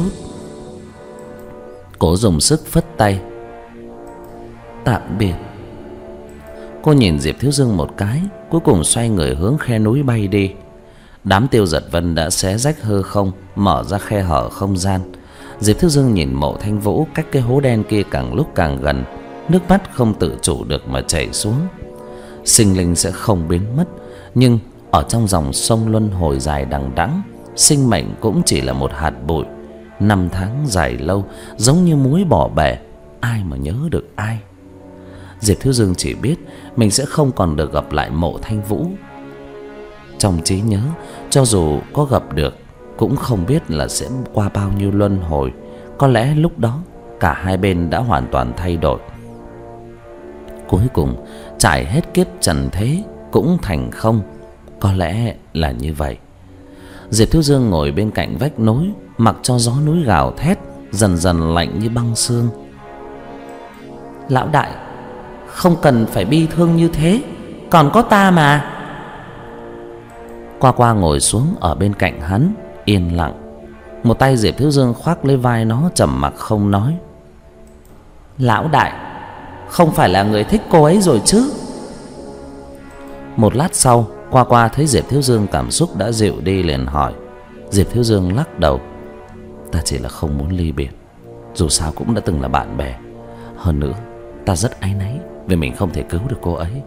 S1: Cố dùng sức phất tay: Tạm biệt. Cô nhìn Diệp Thiếu Dương một cái, cuối cùng xoay người hướng khe núi bay đi. Đám Tiêu Giật Vân đã xé rách hư không, mở ra khe hở không gian. Diệp Thiếu Dương nhìn Mộ Thanh Vũ cách cái hố đen kia càng lúc càng gần, nước mắt không tự chủ được mà chảy xuống. Sinh linh sẽ không biến mất, nhưng Ở trong dòng sông luân hồi dài đằng đẵng, sinh mệnh cũng chỉ là một hạt bụi. Năm tháng dài lâu giống như muối bỏ bể, ai mà nhớ được ai. Diệp Thiếu Dương chỉ biết mình sẽ không còn được gặp lại Mộ Thanh Vũ. Trong trí nhớ, cho dù có gặp được cũng không biết là sẽ qua bao nhiêu luân hồi. Có lẽ lúc đó cả hai bên đã hoàn toàn thay đổi. Cuối cùng trải hết kiếp trần thế cũng thành không. Có lẽ là như vậy. Diệp Thiếu Dương ngồi bên cạnh vách núi, mặc cho gió núi gào thét, dần dần lạnh như băng xương. Lão đại, không cần phải bi thương như thế, còn có ta mà. Qua Qua ngồi xuống ở bên cạnh hắn, yên lặng. Một tay Diệp Thiếu Dương khoác lấy vai nó, trầm mặc không nói. Lão đại, không phải là người thích cô ấy rồi chứ? Một lát sau, Qua Qua thấy Diệp Thiếu Dương cảm xúc đã dịu đi, liền hỏi. Diệp Thiếu Dương lắc đầu. Ta chỉ là không muốn ly biệt, dù sao cũng đã từng là bạn bè. Hơn nữa, ta rất áy náy vì mình không thể cứu được cô ấy,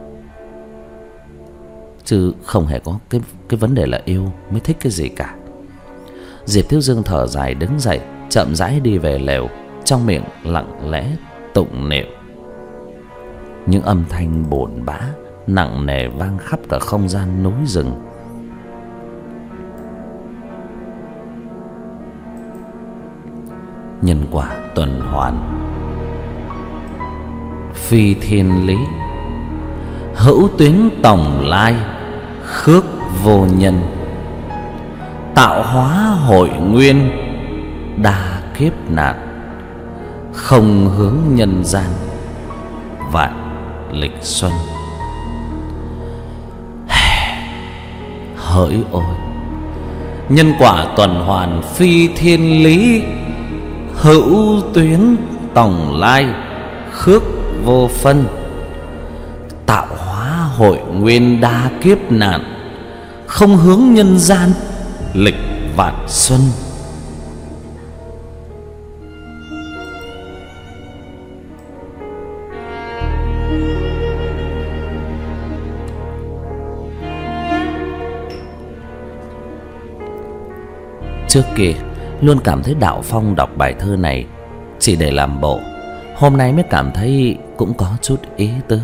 S1: chứ không hề có cái, cái vấn đề là yêu mới thích cái gì cả. Diệp Thiếu Dương thở dài đứng dậy, chậm rãi đi về lều, trong miệng lặng lẽ tụng niệm. Những âm thanh buồn bã nặng nề vang khắp cả không gian núi rừng. Nhân quả tuần hoàn, phi thiên lý, hữu tuyến tổng lai, khước vô nhân. Tạo hóa hội nguyên, đa kiếp nạn, không hướng nhân gian, vạn lịch xuân. Hỡi ôi, nhân quả tuần hoàn phi thiên lý, hữu tuyến tổng lai, khước vô phân. Tạo hóa hội nguyên, đa kiếp nạn, không hướng nhân gian, lịch vạn xuân. Trước kia luôn cảm thấy Đạo Phong đọc bài thơ này chỉ để làm bộ, hôm nay mới cảm thấy cũng có chút ý tứ.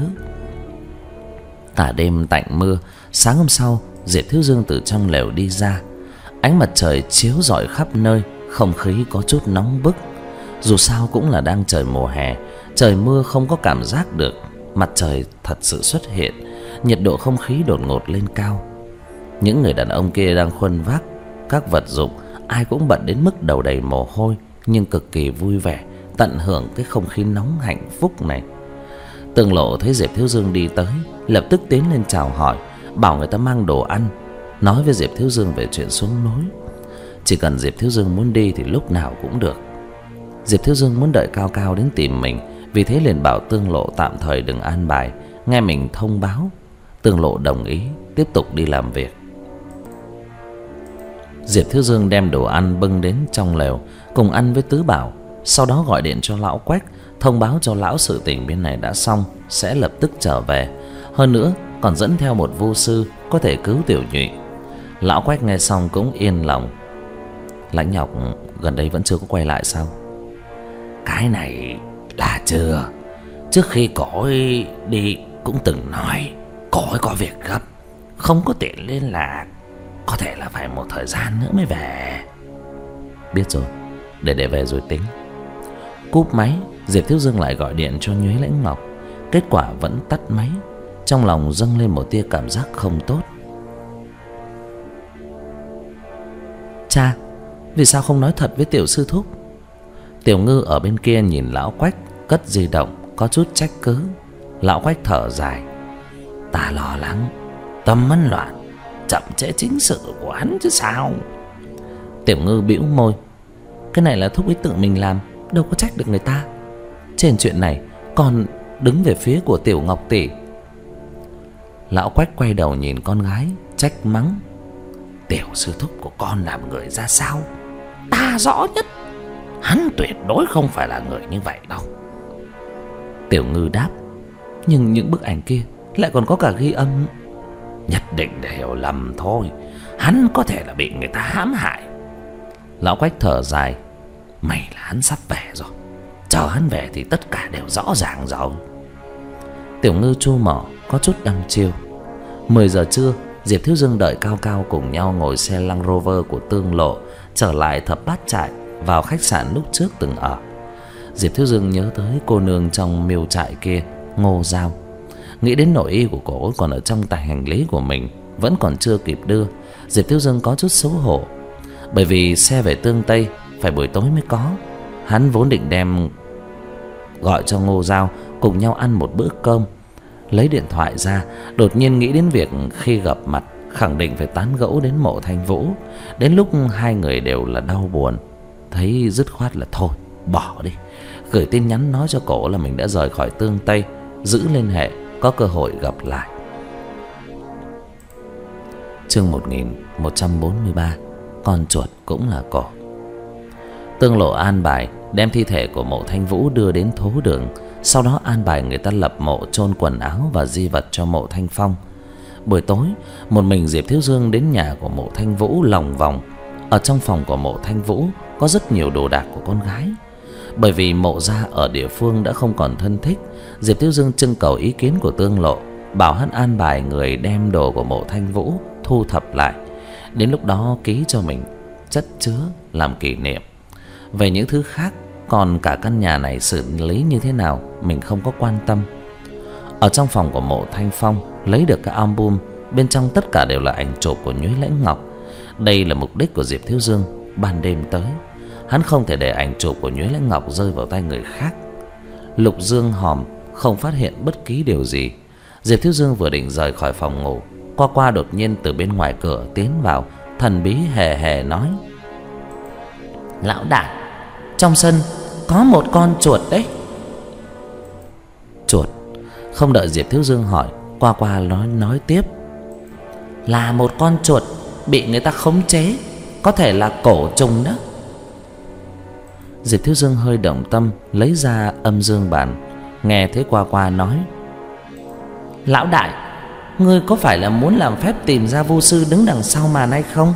S1: Cả đêm tạnh mưa, sáng hôm sau Diệp Thiếu Dương từ trong lều đi ra. Ánh mặt trời chiếu rọi khắp nơi, không khí có chút nóng bức. Dù sao cũng là đang trời mùa hè, trời mưa không có cảm giác được mặt trời thật sự xuất hiện. Nhiệt độ không khí đột ngột lên cao. Những người đàn ông kia đang khuân vác các vật dụng, ai cũng bận đến mức đầu đầy mồ hôi, nhưng cực kỳ vui vẻ, tận hưởng cái không khí nóng hạnh phúc này. Tường Lộ thấy Diệp Thiếu Dương đi tới, lập tức tiến lên chào hỏi, bảo người ta mang đồ ăn, nói với Diệp Thiếu Dương về chuyện xuống núi. Chỉ cần Diệp Thiếu Dương muốn đi thì lúc nào cũng được. Diệp Thiếu Dương muốn đợi Cao Cao đến tìm mình, vì thế liền bảo Tương Lộ tạm thời đừng an bài, nghe mình thông báo. Tương Lộ đồng ý, tiếp tục đi làm việc. Diệp Thiếu Dương đem đồ ăn bưng đến trong lều, cùng ăn với Tứ Bảo. Sau đó gọi điện cho lão Quách, thông báo cho lão sự tình bên này đã xong, sẽ lập tức trở về. Hơn nữa còn dẫn theo một vu sư có thể cứu Tiểu Nhụy. Lão Quách nghe xong cũng yên lòng. Lãnh Nhọc gần đây vẫn chưa có quay lại sao? Cái này là chưa. Trước khi cổ ấy đi cũng từng nói cổ ấy có việc gấp, không có tiện liên lạc, có thể là phải một thời gian nữa mới về. Biết rồi, để để về rồi tính. Cúp máy, Diệp Thiếu Dương lại gọi điện cho Nhuế Lãnh Ngọc. Kết quả vẫn tắt máy. Trong lòng dâng lên một tia cảm giác không tốt. Cha, vì sao không nói thật với Tiểu sư thúc? Tiểu Ngư ở bên kia nhìn lão Quách cất di động, có chút trách cứ. Lão Quách thở dài. Ta lo lắng tâm mẫn loạn, chậm trễ chính sự của hắn chứ sao. Tiểu Ngư bĩu môi. Cái này là thúc ấy tự mình làm, đâu có trách được người ta. Trên chuyện này con đứng về phía của Tiểu Ngọc tỷ. Lão Quách quay đầu nhìn con gái, trách mắng. Tiểu sư thúc của con làm người ra sao ta rõ nhất. Hắn tuyệt đối không phải là người như vậy đâu. Tiểu Ngư đáp. Nhưng những bức ảnh kia lại còn có cả ghi âm.
S2: Nhất định để hiểu lầm thôi. Hắn có thể là bị người ta hãm hại.
S1: Lão Quách thở dài.
S2: May là hắn sắp về rồi. Chờ hắn về thì tất cả đều rõ ràng rồi.
S1: Tiểu Ngư chu mỏ có chút đăm chiêu. Mười giờ trưa, Diệp Thiếu Dương đợi Cao Cao cùng nhau ngồi xe Land Rover của Tương Lộ trở lại Thập Bát Trại, vào khách sạn lúc trước từng ở. Diệp Thiếu Dương nhớ tới cô nương trong miêu trại kia, Ngô Giao. Nghĩ đến nội y của cổ còn ở trong tải hành lý của mình, vẫn còn chưa kịp đưa. Diệp Thiếu Dương có chút xấu hổ, bởi vì xe về Tương Tây phải buổi tối mới có. Hắn vốn định đem gọi cho Ngô Giao cùng nhau ăn một bữa cơm. Lấy điện thoại ra, đột nhiên nghĩ đến việc khi gặp mặt khẳng định phải tán gẫu đến Mộ Thanh Vũ. Đến lúc hai người đều là đau buồn, thấy dứt khoát là thôi bỏ đi. Gửi tin nhắn nói cho cổ là mình đã rời khỏi Tương Tây, giữ liên hệ, có cơ hội gặp lại. Chương một nghìn một trăm bốn mươi ba. Con chuột cũng là cổ. Tương Lộ an bài đem thi thể của Mộ Thanh Vũ đưa đến thố đường, sau đó an bài người ta lập mộ chôn quần áo và di vật cho Mộ Thanh Phong. Buổi tối, một mình Diệp Thiếu Dương đến nhà của Mộ Thanh Vũ lòng vòng. Ở trong phòng của Mộ Thanh Vũ có rất nhiều đồ đạc của con gái. Bởi vì Mộ gia ở địa phương đã không còn thân thích, Diệp Thiếu Dương trưng cầu ý kiến của Tương Lộ, bảo hắn an bài người đem đồ của Mộ Thanh Vũ thu thập lại, đến lúc đó ký cho mình chất chứa làm kỷ niệm. Về những thứ khác, còn cả căn nhà này xử lý như thế nào mình không có quan tâm. Ở trong phòng của Mộ Thanh Phong lấy được cái album, bên trong tất cả đều là ảnh chụp của Nhuế Lãnh Ngọc. Đây là mục đích của Diệp Thiếu Dương ban đêm tới. Hắn không thể để ảnh chụp của Nhuế Lãnh Ngọc rơi vào tay người khác. Lục Dương hòm không phát hiện bất kỳ điều gì. Diệp Thiếu Dương vừa định rời khỏi phòng ngủ, Qua Qua đột nhiên từ bên ngoài cửa tiến vào, thần bí hề hề nói:
S3: Lão đại, trong sân có một con chuột đấy.
S1: Chuột? Không đợi Diệp Thiếu Dương hỏi, Qua Qua nói nói tiếp:
S3: Là một con chuột bị người ta khống chế, có thể là cổ trùng đó.
S1: Diệp Thiếu Dương hơi động tâm, lấy ra âm dương bản, nghe thấy Qua Qua nói:
S3: Lão đại, ngươi có phải là muốn làm phép tìm ra vu sư đứng đằng sau màn hay không?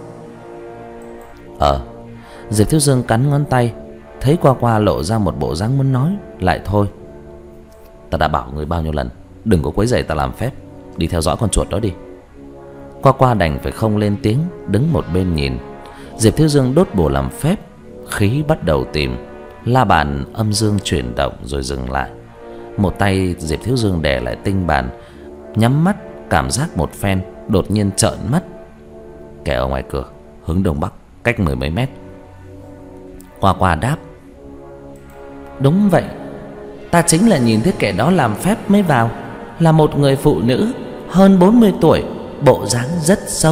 S1: Ờ. Diệp Thiếu Dương cắn ngón tay, thấy Qua Qua lộ ra một bộ dáng muốn nói, lại thôi. Ta đã bảo người bao nhiêu lần, đừng có quấy rầy ta làm phép, đi theo dõi con chuột đó đi. Qua Qua đành phải không lên tiếng, đứng một bên nhìn. Diệp Thiếu Dương đốt bùa làm phép, khí bắt đầu tìm. La bàn âm dương chuyển động rồi dừng lại. Một tay Diệp Thiếu Dương đè lại tinh bàn, nhắm mắt cảm giác một phen, đột nhiên trợn mắt. Kẻ ở ngoài cửa hướng đông bắc, cách mười mấy mét. Qua Qua đáp:
S3: Đúng vậy, ta chính là nhìn thấy kẻ đó làm phép mới vào. Là một người phụ nữ hơn bốn mươi tuổi, bộ dáng rất xấu.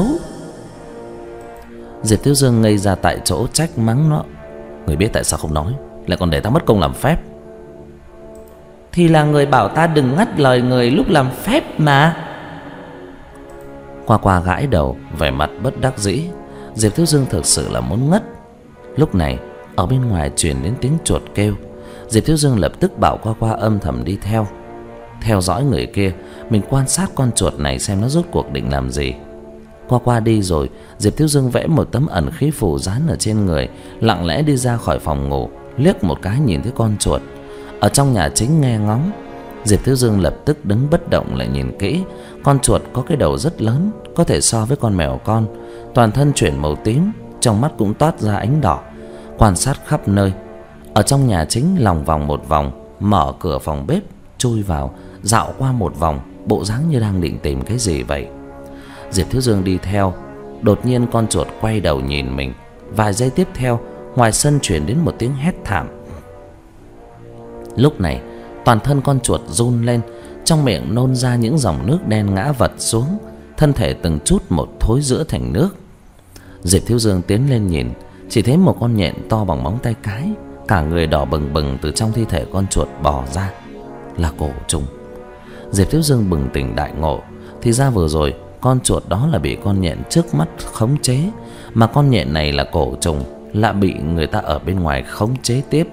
S1: Diệp Thiếu Dương ngây ra tại chỗ, trách mắng nó: Người biết tại sao không nói, lại còn để ta mất công làm phép?
S3: Thì là người bảo ta đừng ngắt lời người lúc làm phép mà.
S1: Qua Qua gãi đầu, vẻ mặt bất đắc dĩ. Diệp Thiếu Dương thực sự là muốn ngất. Lúc này ở bên ngoài truyền đến tiếng chuột kêu. Diệp Thiếu Dương lập tức bảo Qua Qua âm thầm đi theo, theo dõi người kia, mình quan sát con chuột này xem nó rốt cuộc định làm gì. Qua Qua đi rồi, Diệp Thiếu Dương vẽ một tấm ẩn khí phù dán ở trên người, lặng lẽ đi ra khỏi phòng ngủ, liếc một cái nhìn thấy con chuột. Ở trong nhà chính nghe ngóng. Diệp Thiếu Dương lập tức đứng bất động lại nhìn kỹ. Con chuột có cái đầu rất lớn, có thể so với con mèo con, toàn thân chuyển màu tím, trong mắt cũng toát ra ánh đỏ. Quan sát khắp nơi. Ở trong nhà chính lòng vòng một vòng, mở cửa phòng bếp, chui vào, dạo qua một vòng, bộ dáng như đang định tìm cái gì vậy. Diệp Thiếu Dương đi theo. Đột nhiên con chuột quay đầu nhìn mình. Vài giây tiếp theo, ngoài sân truyền đến một tiếng hét thảm. Lúc này toàn thân con chuột run lên, trong miệng nôn ra những dòng nước đen ngã vật xuống, thân thể từng chút một thối rữa thành nước. Diệp Thiếu Dương tiến lên nhìn, chỉ thấy một con nhện to bằng móng tay cái, cả người đỏ bừng bừng từ trong thi thể con chuột bò ra. Là cổ trùng. Diệp Thiếu Dương bừng tỉnh đại ngộ, thì ra vừa rồi con chuột đó là bị con nhện trước mắt khống chế, mà con nhện này là cổ trùng, lại bị người ta ở bên ngoài khống chế tiếp.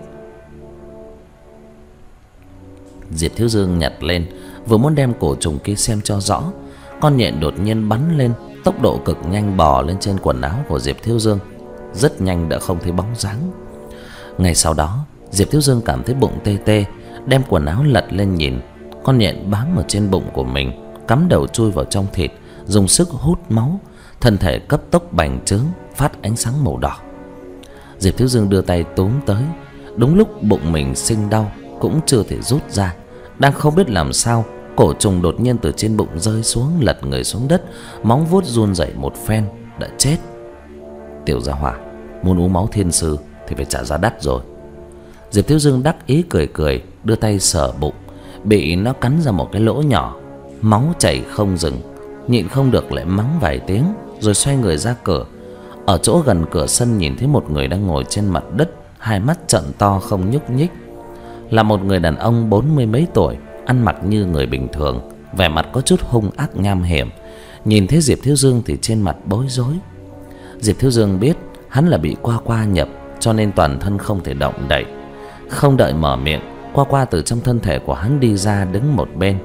S1: Diệp Thiếu Dương nhặt lên, vừa muốn đem cổ trùng kia xem cho rõ, con nhện đột nhiên bắn lên, tốc độ cực nhanh bò lên trên quần áo của Diệp Thiếu Dương. Rất nhanh đã không thấy bóng dáng. Ngay sau đó, Diệp Thiếu Dương cảm thấy bụng tê tê, đem quần áo lật lên nhìn. Con nhện bám ở trên bụng của mình, cắm đầu chui vào trong thịt, dùng sức hút máu, thân thể cấp tốc bành trướng, phát ánh sáng màu đỏ. Diệp Thiếu Dương đưa tay túm tới, đúng lúc bụng mình sinh đau cũng chưa thể rút ra. Đang không biết làm sao, cổ trùng đột nhiên từ trên bụng rơi xuống, lật người xuống đất, móng vuốt run rẩy một phen đã chết. Tiểu gia hỏa, muốn uống máu thiên sư thì phải trả giá đắt rồi. Diệp Thiếu Dương đắc ý cười cười, đưa tay sờ bụng, bị nó cắn ra một cái lỗ nhỏ, máu chảy không dừng. Nhịn không được lại mắng vài tiếng, rồi xoay người ra cửa. Ở chỗ gần cửa sân nhìn thấy một người đang ngồi trên mặt đất, hai mắt trợn to không nhúc nhích. Là một người đàn ông bốn mươi mấy tuổi, ăn mặc như người bình thường, vẻ mặt có chút hung ác nham hiểm. Nhìn thấy Diệp Thiếu Dương thì trên mặt bối rối. Diệp Thiếu Dương biết hắn là bị Qua Qua nhập, cho nên toàn thân không thể động đậy. Không đợi mở miệng, Qua Qua từ trong thân thể của hắn đi ra, đứng một bên.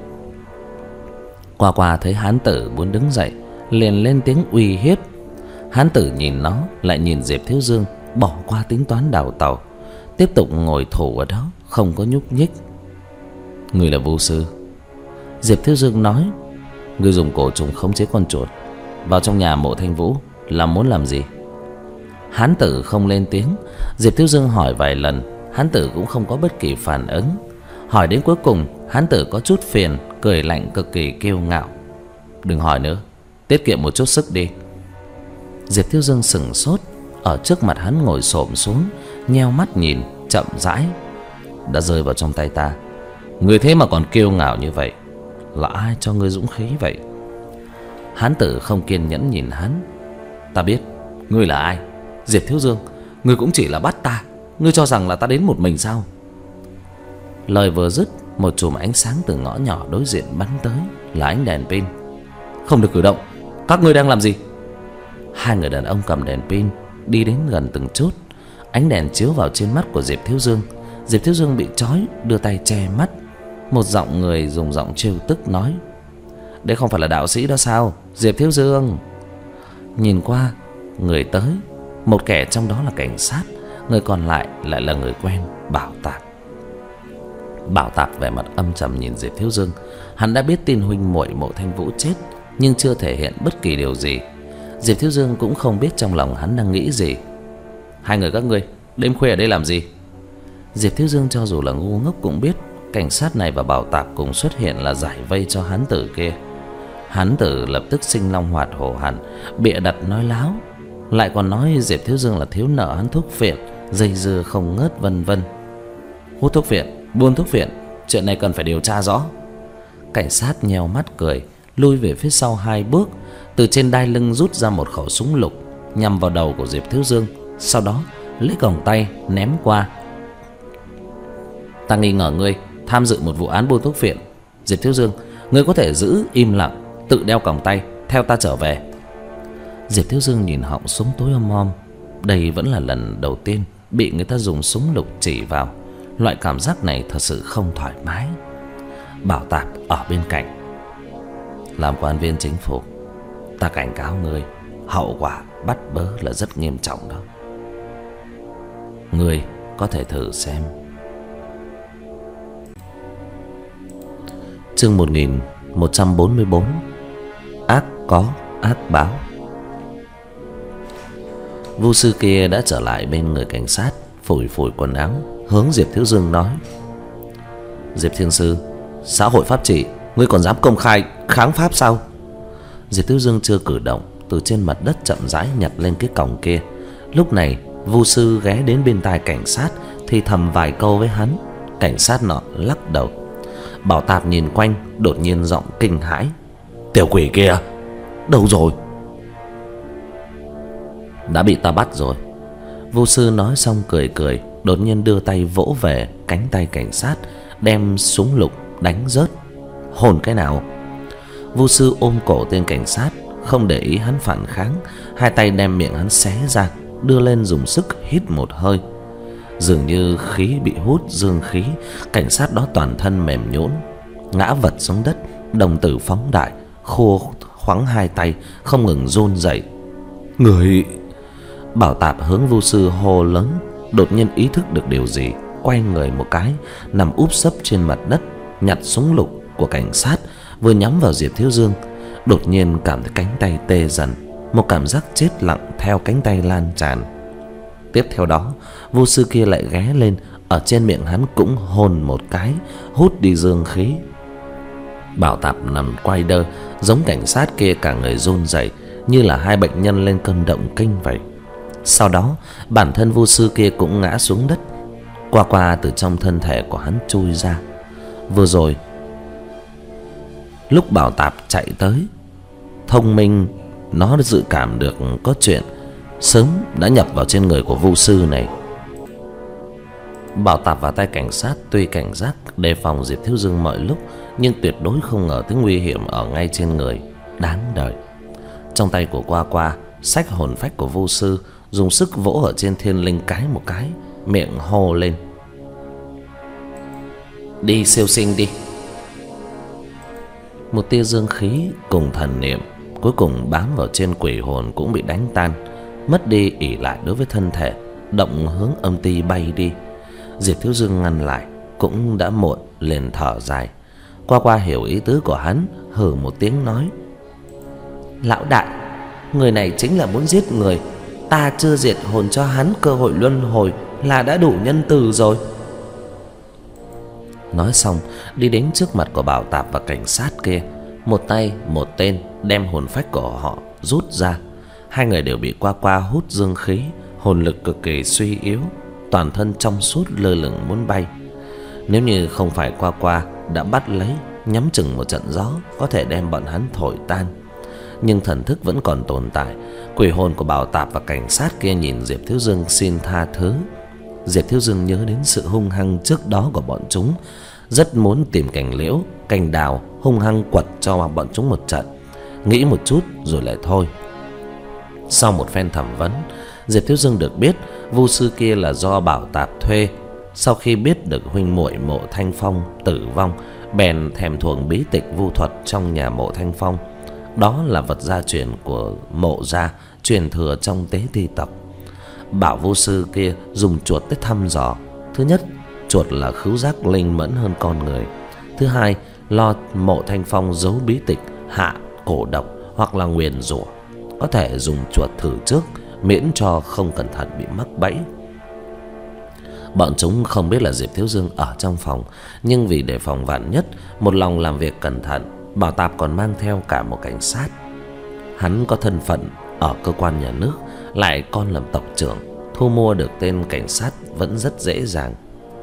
S1: Qua Qua thấy hán tử muốn đứng dậy, liền lên tiếng uy hiếp. Hán tử nhìn nó, lại nhìn Diệp Thiếu Dương, bỏ qua tính toán đào tàu, tiếp tục ngồi thủ ở đó, không có nhúc nhích. Người là vu sư? Diệp Thiếu Dương nói. Người dùng cổ trùng khống chế con chuột vào trong nhà Mộ Thanh Vũ là muốn làm gì? Hán tử không lên tiếng. Diệp Thiếu Dương hỏi vài lần, hán tử cũng không có bất kỳ phản ứng. Hỏi đến cuối cùng, hán tử có chút phiền, cười lạnh cực kỳ kiêu ngạo. Đừng hỏi nữa, tiết kiệm một chút sức đi. Diệp Thiếu Dương sững sốt. Ở trước mặt hắn ngồi xổm xuống, nheo mắt nhìn, chậm rãi. Đã rơi vào trong tay ta. Người thế mà còn kiêu ngạo như vậy, là ai cho ngươi dũng khí vậy? Hán tử không kiên nhẫn nhìn hắn. Ta biết ngươi là ai. Diệp Thiếu Dương, ngươi cũng chỉ là bắt ta. Ngươi cho rằng là ta đến một mình sao? Lời vừa dứt, một chùm ánh sáng từ ngõ nhỏ đối diện bắn tới, là ánh đèn pin. Không được cử động. Các ngươi đang làm gì? Hai người đàn ông cầm đèn pin đi đến gần từng chút. Ánh đèn chiếu vào trên mắt của Diệp Thiếu Dương. Diệp Thiếu Dương bị trói, đưa tay che mắt. Một giọng người dùng giọng trêu tức nói. Đây không phải là đạo sĩ đó sao, Diệp Thiếu Dương? Nhìn qua, người tới, một kẻ trong đó là cảnh sát, người còn lại lại là người quen, Bảo Tạp. Bảo Tạp vẻ mặt âm trầm nhìn Diệp Thiếu Dương. Hắn đã biết tin huynh muội Mộ Thanh Vũ chết, nhưng chưa thể hiện bất kỳ điều gì. Diệp Thiếu Dương cũng không biết trong lòng hắn đang nghĩ gì. Hai người các ngươi đêm khuya ở đây làm gì? Diệp Thiếu Dương cho dù là ngu ngốc cũng biết cảnh sát này và Bảo Tạp cùng xuất hiện là giải vây cho hán tử kia. Hán tử lập tức sinh long hoạt hổ hẳn, bịa đặt nói láo, lại còn nói Diệp Thiếu Dương là thiếu nợ hắn thuốc phiện, dây dưa không ngớt vân vân. Hút thuốc phiện, buôn thuốc phiện, chuyện này cần phải điều tra rõ. Cảnh sát nheo mắt cười, lui về phía sau hai bước, từ trên đai lưng rút ra một khẩu súng lục nhằm vào đầu của Diệp Thiếu Dương, sau đó lấy còng tay ném qua. Ta nghi ngờ ngươi tham dự một vụ án buôn thuốc phiện. Diệp Thiếu Dương, ngươi có thể giữ im lặng, tự đeo còng tay, theo ta trở về. Diệp Thiếu Dương nhìn họng súng tối om om. Đây vẫn là lần đầu tiên bị người ta dùng súng lục chỉ vào. Loại cảm giác này thật sự không thoải mái. Bảo Tạp ở bên cạnh. Làm quan viên chính phủ, ta cảnh cáo ngươi, hậu quả bắt bớ là rất nghiêm trọng đó. Ngươi có thể thử xem. Chương một nghìn một trăm bốn mươi bốn. Ác có ác báo. Vu sư kia đã trở lại bên người cảnh sát, phủi phủi quần áo, hướng Diệp Thiếu Dương nói. Diệp Thiên Sư, xã hội pháp trị, ngươi còn dám công khai kháng pháp sao? Diệp Thiếu Dương chưa cử động, từ trên mặt đất chậm rãi nhặt lên cái còng kia. Lúc này Vu sư ghé đến bên tai cảnh sát, thì thầm vài câu với hắn. Cảnh sát nọ lắc đầu. Bảo Tạp nhìn quanh, đột nhiên giọng kinh hãi. Tiểu quỷ kia đâu rồi? Đã bị ta bắt rồi. Vu sư nói xong cười cười, đột nhiên đưa tay vỗ về cánh tay cảnh sát, đem súng lục đánh rớt. Hồn cái nào? Vu sư ôm cổ tên cảnh sát, không để ý hắn phản kháng, hai tay đem miệng hắn xé ra, đưa lên dùng sức hít một hơi. Dường như khí bị hút dương khí, cảnh sát đó toàn thân mềm nhũn, ngã vật xuống đất, đồng tử phóng đại, khô khoáng hai tay không ngừng run rẩy. Người! Bảo Tạp hướng Vu sư hô lớn, đột nhiên ý thức được điều gì, quay người một cái, nằm úp sấp trên mặt đất, nhặt súng lục của cảnh sát vừa nhắm vào Diệp Thiếu Dương. Đột nhiên cảm thấy cánh tay tê dần, một cảm giác chết lặng theo cánh tay lan tràn. Tiếp theo đó, Vu sư kia lại ghé lên, ở trên miệng hắn cũng hôn một cái, hút đi dương khí. Bảo Tạp nằm quay đơ, giống cảnh sát kia cả người run rẩy, như là hai bệnh nhân lên cơn động kinh vậy. Sau đó, bản thân Vu sư kia cũng ngã xuống đất. Qua qua từ trong thân thể của hắn chui ra. Vừa rồi, lúc Bảo Tạp chạy tới, thông minh nó đã dự cảm được có chuyện, sớm đã nhập vào trên người của Vu sư này. Bảo Tạp vào tay cảnh sát tuy cảnh giác đề phòng Diệp Thiếu Dương mọi lúc, nhưng tuyệt đối không ngờ tới nguy hiểm ở ngay trên người, đáng đời. Trong tay của Qua Qua xách hồn phách của Vu sư, dùng sức vỗ ở trên thiên linh cái một cái, miệng hô lên: đi siêu sinh đi. Một tia dương khí cùng thần niệm cuối cùng bám vào trên quỷ hồn cũng bị đánh tan, mất đi ỷ lại đối với thân thể, động hướng âm ti bay đi. Diệp Thiếu Dương ngăn lại, cũng đã muộn, liền thở dài. Qua Qua hiểu ý tứ của hắn, hừ một tiếng nói: lão đại, người này chính là muốn giết người, ta chưa diệt hồn cho hắn cơ hội luân hồi là đã đủ nhân từ rồi. Nói xong, đi đến trước mặt của Bảo Tạp và cảnh sát kia, một tay một tên đem hồn phách của họ rút ra. Hai người đều bị Qua Qua hút dương khí, hồn lực cực kỳ suy yếu, toàn thân trong suốt lơ lửng muốn bay. Nếu như không phải Qua Qua đã bắt lấy, nhắm chừng một trận gió có thể đem bọn hắn thổi tan, nhưng thần thức vẫn còn tồn tại. Quỷ hồn của Bảo Tạp và cảnh sát kia nhìn Diệp Thiếu Dương xin tha thứ. Diệp Thiếu Dương nhớ đến sự hung hăng trước đó của bọn chúng, rất muốn tìm cành liễu, cành đào hung hăng quật cho bọn chúng một trận. Nghĩ một chút rồi lại thôi. Sau một phen thẩm vấn, Diệp Thiếu Dương được biết Vu sư kia là do Bảo Tạp thuê. Sau khi biết được huynh muội Mộ Thanh Phong tử vong, bèn thèm thuồng bí tịch vu thuật trong nhà Mộ Thanh Phong. Đó là vật gia truyền của Mộ gia, truyền thừa trong tế thi tộc. Bảo Vu sư kia dùng chuột để thăm dò. Thứ nhất, chuột là khứu giác linh mẫn hơn con người. Thứ hai, lo Mộ Thanh Phong giấu bí tịch, hạ cổ độc hoặc là nguyền rủa, có thể dùng chuột thử trước, miễn cho không cẩn thận bị mắc bẫy. Bọn chúng không biết là Diệp Thiếu Dương ở trong phòng, nhưng vì đề phòng vạn nhất, một lòng làm việc cẩn thận, Bảo Tạp còn mang theo cả một cảnh sát. Hắn có thân phận ở cơ quan nhà nước, lại con làm tộc trưởng, thu mua được tên cảnh sát vẫn rất dễ dàng.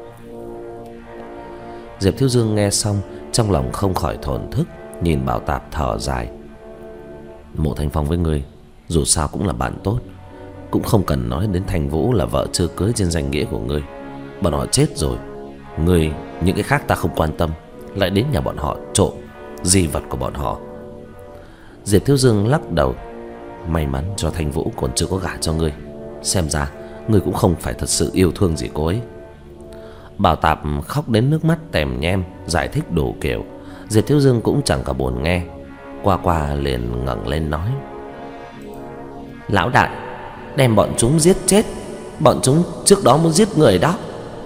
S1: Diệp Thiếu Dương nghe xong, trong lòng không khỏi thổn thức, nhìn Bảo Tạp thở dài. Mộ Thanh Phong với ngươi dù sao cũng là bạn tốt, cũng không cần nói đến Thanh Vũ là vợ chưa cưới trên danh nghĩa của ngươi. Bọn họ chết rồi, ngươi những cái khác ta không quan tâm, lại đến nhà bọn họ trộm di vật của bọn họ. Diệp Thiếu Dương lắc đầu. May mắn cho Thanh Vũ còn chưa có gả cho ngươi, xem ra ngươi cũng không phải thật sự yêu thương gì cô ấy. Bảo Tạp khóc đến nước mắt tèm nhem, giải thích đủ kiểu. Diệp Thiếu Dương cũng chẳng cả buồn nghe. Qua Qua liền ngẩng lên nói: lão đại, đem bọn chúng giết chết, bọn chúng trước đó muốn giết người đó.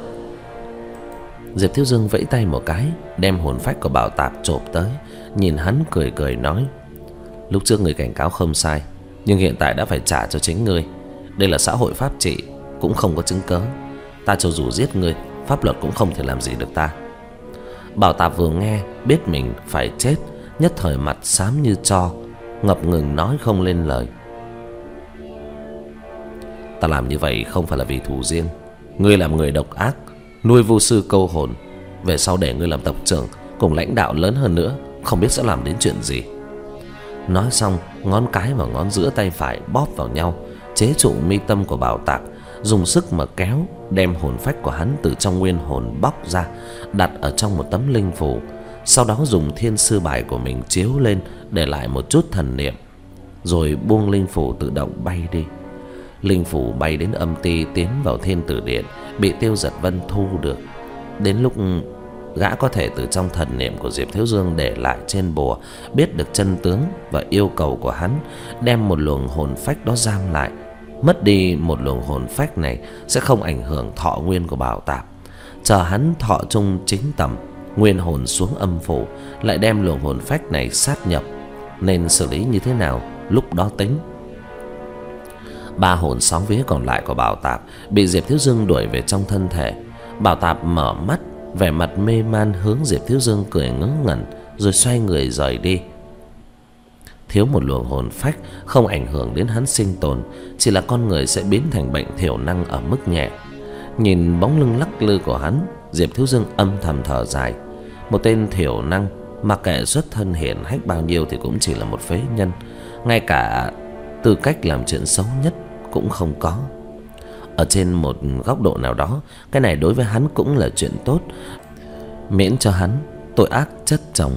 S1: Diệp Thiếu Dương vẫy tay một cái, đem hồn phách của Bảo Tạp chộp tới, nhìn hắn cười cười nói: lúc trước người cảnh cáo không sai, nhưng hiện tại đã phải trả cho chính ngươi. Đây là xã hội pháp trị, cũng không có chứng cớ. Ta cho dù giết ngươi, pháp luật cũng không thể làm gì được ta. Bảo Tạp vừa nghe biết mình phải chết, nhất thời mặt xám như tro, ngập ngừng nói không lên lời. Ta làm như vậy không phải là vì thù riêng. Ngươi làm người độc ác, nuôi vô sư câu hồn, về sau để ngươi làm tộc trưởng cùng lãnh đạo lớn hơn nữa, không biết sẽ làm đến chuyện gì. Nói xong, ngón cái và ngón giữa tay phải bóp vào nhau, chế trụ mi tâm của Bảo Tạp, dùng sức mà kéo, đem hồn phách của hắn từ trong nguyên hồn bóc ra, đặt ở trong một tấm linh phù. Sau đó dùng thiên sư bài của mình chiếu lên, để lại một chút thần niệm, rồi buông linh phù tự động bay đi. Linh phù bay đến âm ti, tiến vào thiên tử điện, bị Tiêu Giật Vân thu được. Đến lúc gã có thể từ trong thần niệm của Diệp Thiếu Dương để lại trên bùa biết được chân tướng và yêu cầu của hắn đem một luồng hồn phách đó giam lại. Mất đi một luồng hồn phách này sẽ không ảnh hưởng thọ nguyên của Bảo Tạp. Chờ hắn thọ trung chính tầm, nguyên hồn xuống âm phủ, lại đem luồng hồn phách này sát nhập. Nên xử lý như thế nào lúc đó tính. Ba hồn sáu vía còn lại của Bảo Tạp bị Diệp Thiếu Dương đuổi về trong thân thể. Bảo Tạp mở mắt, vẻ mặt mê man hướng Diệp Thiếu Dương cười ngớ ngẩn, rồi xoay người rời đi. Thiếu một luồng hồn phách không ảnh hưởng đến hắn sinh tồn, chỉ là con người sẽ biến thành bệnh thiểu năng ở mức nhẹ. Nhìn bóng lưng lắc lư của hắn, Diệp Thiếu Dương âm thầm thở dài. Một tên thiểu năng, mặc kệ xuất thân hiển hách bao nhiêu thì cũng chỉ là một phế nhân, ngay cả tư cách làm chuyện xấu nhất cũng không có. Ở trên một góc độ nào đó, cái này đối với hắn cũng là chuyện tốt, miễn cho hắn tội ác chất chồng.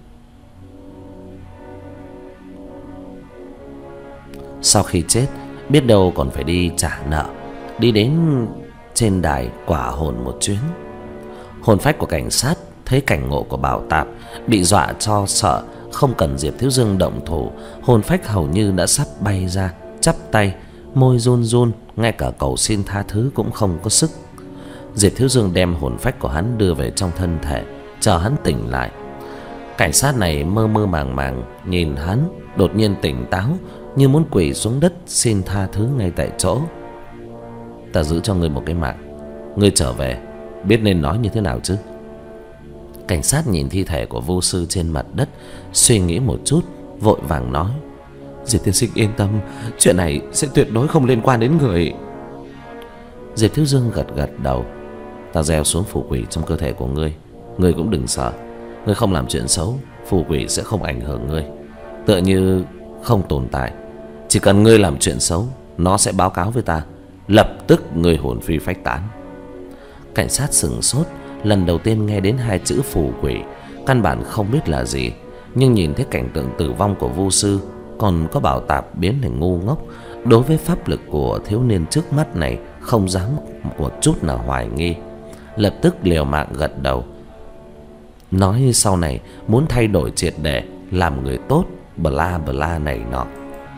S1: Sau khi chết, biết đâu còn phải đi trả nợ, đi đến trên đài quả hồn một chuyến. Hồn phách của cảnh sát thấy cảnh ngộ của Bảo Tạp, bị dọa cho sợ, không cần Diệp Thiếu Dương động thủ, hồn phách hầu như đã sắp bay ra, chắp tay, môi run run, ngay cả cầu xin tha thứ cũng không có sức. Diệp Thiếu Dương đem hồn phách của hắn đưa về trong thân thể, chờ hắn tỉnh lại. Cảnh sát này mơ mơ màng màng nhìn hắn, đột nhiên tỉnh táo, như muốn quỳ xuống đất xin tha thứ ngay tại chỗ. Ta giữ cho ngươi một cái mạng, ngươi trở về biết nên nói như thế nào chứ? Cảnh sát nhìn thi thể của vô sư trên mặt đất, suy nghĩ một chút, vội vàng nói: Diệp tiên sinh yên tâm, chuyện này sẽ tuyệt đối không liên quan đến người. Diệp Thiếu Dương gật gật đầu. Ta gieo xuống phù quỷ trong cơ thể của ngươi, ngươi cũng đừng sợ. Ngươi không làm chuyện xấu, phù quỷ sẽ không ảnh hưởng ngươi, tựa như không tồn tại. Chỉ cần ngươi làm chuyện xấu, nó sẽ báo cáo với ta, lập tức ngươi hồn phi phách tán. Cảnh sát sửng sốt, lần đầu tiên nghe đến hai chữ phù quỷ, căn bản không biết là gì. Nhưng nhìn thấy cảnh tượng tử vong của vô sư, còn có Bảo Tạp biến thành ngu ngốc, đối với pháp lực của thiếu niên trước mắt này không dám một chút nào hoài nghi, lập tức liều mạng gật đầu, nói sau này muốn thay đổi triệt để, làm người tốt, bla bla này nọ.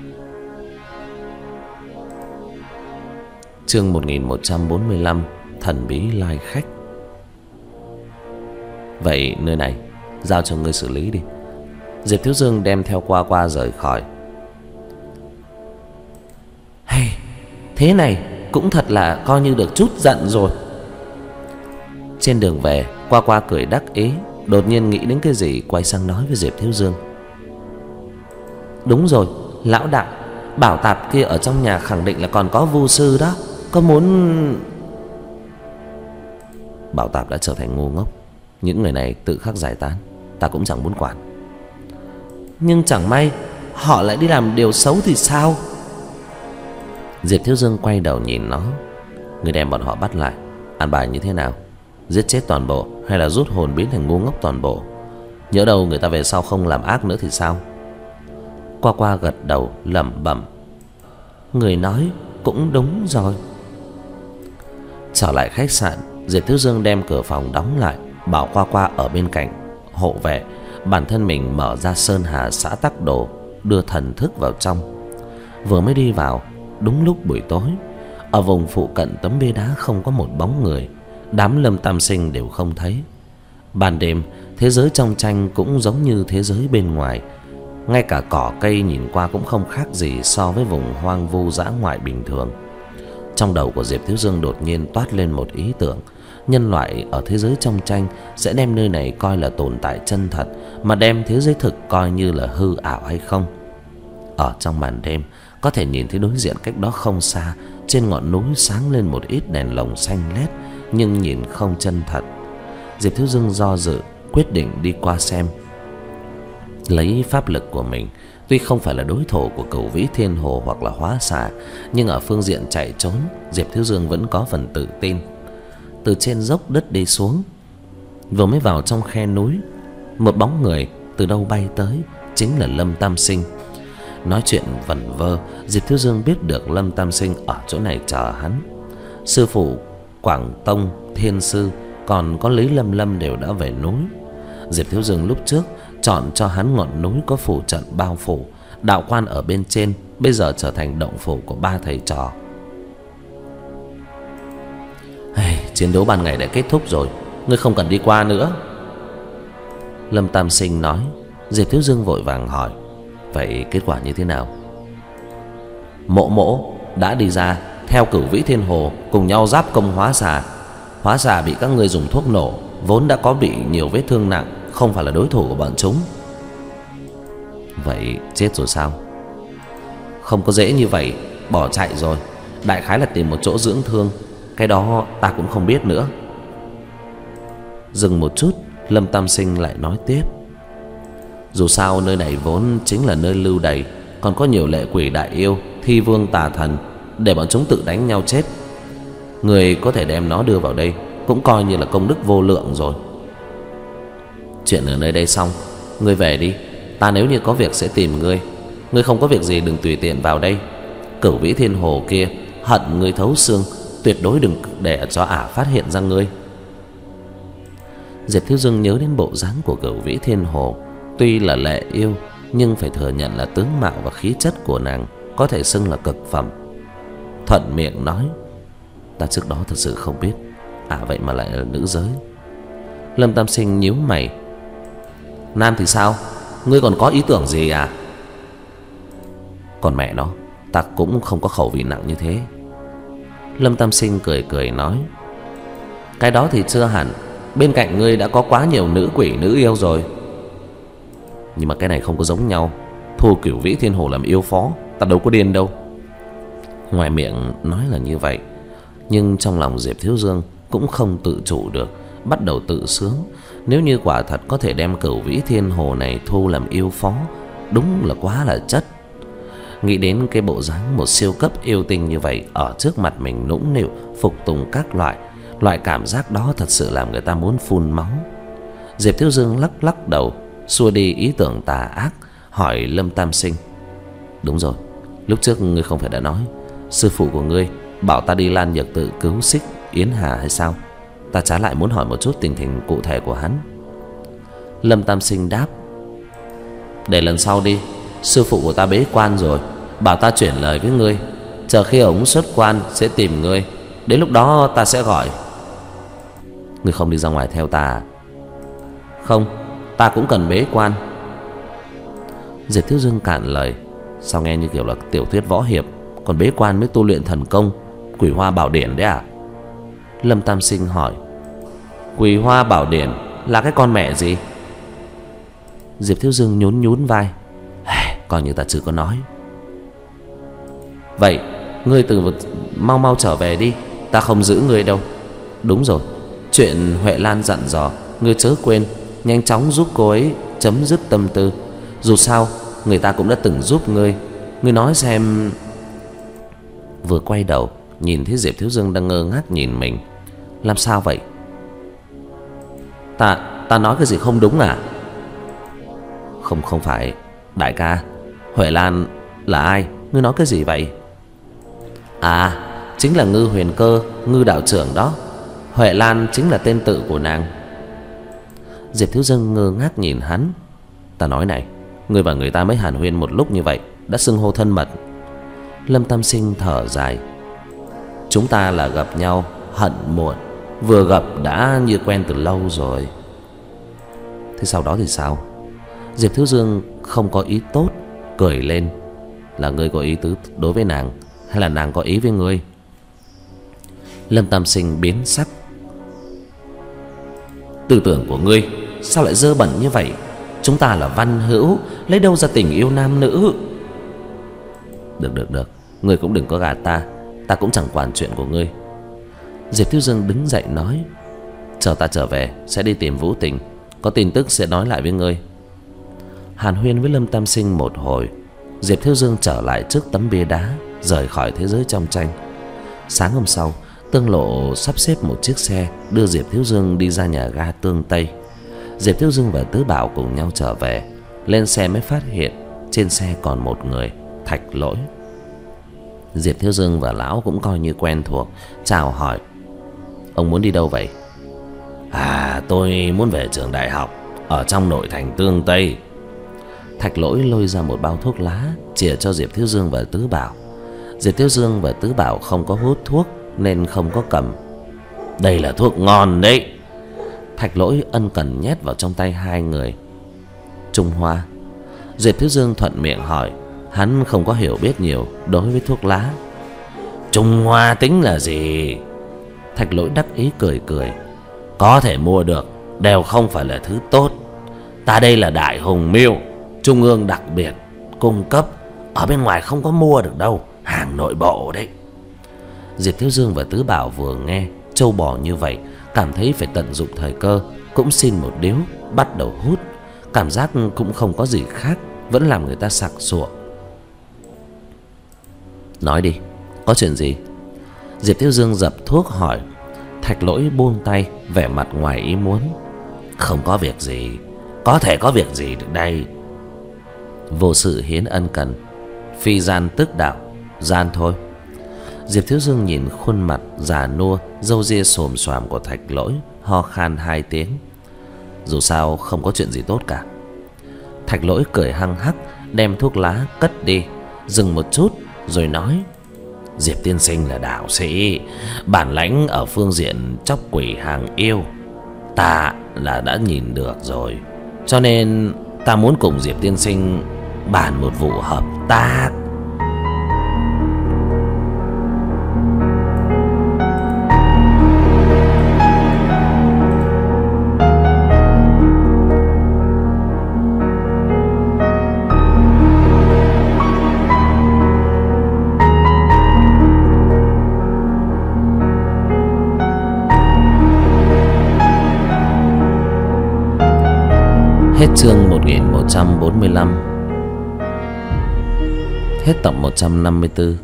S1: Chương một nghìn một trăm bốn mươi lăm, thần bí lai khách. Vậy nơi này giao cho ngươi xử lý đi. Diệp Thiếu Dương đem theo Qua Qua rời khỏi. Hay, thế này cũng thật là coi như được chút giận rồi. Trên đường về, Qua Qua cười đắc ý, đột nhiên nghĩ đến cái gì, quay sang nói với Diệp Thiếu Dương: Đúng rồi, lão đại, Bảo Tạp kia ở trong nhà khẳng định là còn có vu sư đó, có muốn... Bảo Tạp đã trở thành ngu ngốc, những người này tự khắc giải tán, ta cũng chẳng muốn quản. Nhưng chẳng may họ lại đi làm điều xấu thì sao? Diệp Thiếu Dương quay đầu nhìn nó: Người đem bọn họ bắt lại, an bài như thế nào? Giết chết toàn bộ hay là rút hồn biến thành ngu ngốc toàn bộ? Nhỡ đâu người ta về sau không làm ác nữa thì sao? Qua Qua gật đầu lẩm bẩm: Người nói cũng đúng rồi. Trở lại khách sạn, Diệp Thiếu Dương đem cửa phòng đóng lại, bảo Qua Qua ở bên cạnh hộ vệ, bản thân mình mở ra sơn hà xã tắc đồ, đưa thần thức vào trong. Vừa mới đi vào, đúng lúc buổi tối, ở vùng phụ cận tấm bia đá không có một bóng người, đám Lâm Tam Sinh đều không thấy. Ban đêm, thế giới trong tranh cũng giống như thế giới bên ngoài, ngay cả cỏ cây nhìn qua cũng không khác gì so với vùng hoang vu dã ngoại bình thường. Trong đầu của Diệp Thiếu Dương đột nhiên toát lên một ý tưởng: nhân loại ở thế giới trong tranh sẽ đem nơi này coi là tồn tại chân thật, mà đem thế giới thực coi như là hư ảo hay không? Ở trong màn đêm, có thể nhìn thấy đối diện cách đó không xa, trên ngọn núi sáng lên một ít đèn lồng xanh lét, nhưng nhìn không chân thật. Diệp Thiếu Dương do dự, quyết định đi qua xem. Lấy pháp lực của mình, tuy không phải là đối thủ của Cửu Vĩ Thiên Hồ hoặc là Hóa Xà, nhưng ở phương diện chạy trốn, Diệp Thiếu Dương vẫn có phần tự tin. Từ trên dốc đất đi xuống, vừa mới vào trong khe núi, một bóng người từ đâu bay tới, chính là Lâm Tam Sinh. Nói chuyện vẩn vơ, Diệp Thiếu Dương biết được Lâm Tam Sinh ở chỗ này chờ hắn. Sư phụ Quảng Tông Thiên Sư còn có Lý Lâm Lâm đều đã về núi. Diệp Thiếu Dương lúc trước chọn cho hắn ngọn núi có phủ trận bao phủ, đạo quan ở bên trên bây giờ trở thành động phủ của ba thầy trò. Hey, chiến đấu ban ngày đã kết thúc rồi, ngươi không cần đi qua nữa, Lâm Tam Sinh nói. Diệp Thiếu Dương vội vàng hỏi, vậy kết quả như thế nào? Mộ Mỗ đã đi ra theo Cửu Vĩ Thiên Hồ cùng nhau giáp công Hóa Xà. Hóa Xà bị các ngươi dùng thuốc nổ, vốn đã có bị nhiều vết thương nặng, không phải là đối thủ của bọn chúng. Vậy chết rồi sao? Không có dễ như vậy, bỏ chạy rồi. Đại khái là tìm một chỗ dưỡng thương, cái đó ta cũng không biết nữa. Dừng một chút, Lâm Tam Sinh lại nói tiếp, dù sao nơi này vốn chính là nơi lưu đày, còn có nhiều lệ quỷ đại yêu, thi vương tà thần, để bọn chúng tự đánh nhau chết. Người có thể đem nó đưa vào đây cũng coi như là công đức vô lượng rồi. Chuyện ở nơi đây xong, ngươi về đi. Ta nếu như có việc sẽ tìm ngươi. Ngươi không có việc gì đừng tùy tiện vào đây. Cửu Vĩ Thiên Hồ kia hận ngươi thấu xương, tuyệt đối đừng để cho ả phát hiện ra ngươi. Diệp Thiếu Dương nhớ đến bộ dáng của Cửu Vĩ Thiên Hồ, tuy là lệ yêu nhưng phải thừa nhận là tướng mạo và khí chất của nàng có thể xưng là cực phẩm. Thuận miệng nói, ta trước đó thật sự không biết à vậy mà lại là nữ giới. Lâm Tam Sinh nhíu mày, nam thì sao? Ngươi còn có ý tưởng gì à? Còn mẹ nó, ta cũng không có khẩu vị nặng như thế. Lâm Tam Sinh cười cười nói, cái đó thì chưa hẳn. Bên cạnh ngươi đã có quá nhiều nữ quỷ nữ yêu rồi. Nhưng mà cái này không có giống nhau. Thu Cửu Vĩ Thiên Hồ làm yêu phó, ta đâu có điên đâu. Ngoài miệng nói là như vậy, nhưng trong lòng Diệp Thiếu Dương cũng không tự chủ được, bắt đầu tự sướng. Nếu như quả thật có thể đem Cửu Vĩ Thiên Hồ này thu làm yêu phó, đúng là quá là chất. Nghĩ đến cái bộ dáng một siêu cấp yêu tinh như vậy ở trước mặt mình nũng nịu phục tùng các loại, loại cảm giác đó thật sự làm người ta muốn phun máu. Diệp Thiếu Dương lắc lắc đầu, xua đi ý tưởng tà ác, hỏi Lâm Tam Sinh, đúng rồi, lúc trước ngươi không phải đã nói sư phụ của ngươi bảo ta đi Lan Nhược Tự cứu Xích Yến Hà hay sao? Ta trái lại muốn hỏi một chút tình hình cụ thể của hắn. Lâm Tam Sinh đáp, để lần sau đi. Sư phụ của ta bế quan rồi, bảo ta chuyển lời với ngươi, chờ khi ổng xuất quan sẽ tìm ngươi. Đến lúc đó ta sẽ gọi. Ngươi không đi ra ngoài theo ta? Không, ta cũng cần bế quan. Diệp Thiếu Dương cạn lời, sao nghe như kiểu là tiểu thuyết võ hiệp, còn bế quan mới tu luyện thần công Quỷ Hoa Bảo Điển đấy à? Lâm Tam Sinh hỏi, Quỷ Hoa Bảo Điển là cái con mẹ gì? Diệp Thiếu Dương nhún nhún vai, coi như ta chưa có nói. Vậy ngươi từ mau mau trở về đi, ta không giữ ngươi đâu. Đúng rồi, chuyện Huệ Lan dặn dò ngươi chớ quên, nhanh chóng giúp cô ấy chấm dứt tâm tư. Dù sao người ta cũng đã từng giúp ngươi. Ngươi nói xem. Vừa quay đầu nhìn thấy Diệp Thiếu Dương đang ngơ ngác nhìn mình. Làm sao vậy? Ta ta nói cái gì không đúng à? Không không phải. Đại ca, Huệ Lan là ai? Ngươi nói cái gì vậy? À, chính là Ngư Huyền Cơ, Ngư đạo trưởng đó. Huệ Lan chính là tên tự của nàng. Diệp Thiếu Dương ngơ ngác nhìn hắn. Ta nói này, ngươi và người ta mới hàn huyên một lúc như vậy đã xưng hô thân mật. Lâm Tam Sinh thở dài, chúng ta là gặp nhau hận muộn, vừa gặp đã như quen từ lâu rồi. Thế sau đó thì sao? Diệp Thiếu Dương không có ý tốt, cười lên. Là ngươi có ý tứ đối với nàng, hay là nàng có ý với ngươi? Lâm Tam Sinh biến sắc. Tư tưởng của ngươi sao lại dơ bẩn như vậy? Chúng ta là văn hữu, lấy đâu ra tình yêu nam nữ? Được được được, ngươi cũng đừng có gạt ta, ta cũng chẳng quản chuyện của ngươi. Diệp Thiếu Dương đứng dậy nói, chờ ta trở về sẽ đi tìm Vũ Tình, có tin tức sẽ nói lại với ngươi. Hàn huyên với Lâm Tam Sinh một hồi, Diệp Thiếu Dương trở lại trước tấm bia đá, rời khỏi thế giới trong tranh. Sáng hôm sau, Tương Lộ sắp xếp một chiếc xe đưa Diệp Thiếu Dương đi ra nhà ga Tương Tây. Diệp Thiếu Dương và Tứ Bảo cùng nhau trở về. Lên xe mới phát hiện trên xe còn một người, Thạch Lỗi. Diệp Thiếu Dương và lão cũng coi như quen thuộc, chào hỏi. Ông muốn đi đâu vậy?
S2: À, tôi muốn về trường đại học ở trong nội thành Tương Tây.
S1: Thạch Lỗi lôi ra một bao thuốc lá, chìa cho Diệp Thiếu Dương và Tứ Bảo. Diệp Thiếu Dương và Tứ Bảo không có hút thuốc nên không có cầm.
S2: Đây là thuốc ngon đấy.
S1: Thạch Lỗi ân cần nhét vào trong tay hai người. Trung Hoa. Diệp Thiếu Dương thuận miệng hỏi. Hắn không có hiểu biết nhiều đối với thuốc lá.
S2: Trung Hoa tính là gì?
S1: Thạch Lỗi đắc ý cười cười.
S2: Có thể mua được đều không phải là thứ tốt. Ta đây là Đại Hùng Miêu, trung ương đặc biệt cung cấp, ở bên ngoài không có mua được đâu, hàng nội bộ đấy.
S1: Diệp Thiếu Dương và Tứ Bảo vừa nghe trâu bò như vậy, cảm thấy phải tận dụng thời cơ, cũng xin một điếu, bắt đầu hút. Cảm giác cũng không có gì khác, vẫn làm người ta sặc sụa. Nói đi, có chuyện gì? Diệp Thiếu Dương dập thuốc hỏi. Thạch Lỗi buông tay, vẻ mặt ngoài ý muốn.
S2: Không có việc gì. Có thể có việc gì được đây?
S1: Vô sự hiến ân cần, phi gian tức đạo, gian thôi. Diệp Thiếu Dương nhìn khuôn mặt già nua, râu ria xồm xoàm của Thạch Lỗi, ho khan hai tiếng. Dù sao không có chuyện gì tốt cả. Thạch Lỗi cười hăng hắc, đem thuốc lá cất đi, dừng một chút rồi nói.
S2: Diệp tiên sinh là đạo sĩ, bản lãnh ở phương diện chóc quỷ hàng yêu ta là đã nhìn được rồi. Cho nên ta muốn cùng Diệp tiên sinh bàn một vụ hợp tác.
S1: Hết chương một nghìn một trăm bốn mươi lăm. Hết tập một trăm năm mươi tư.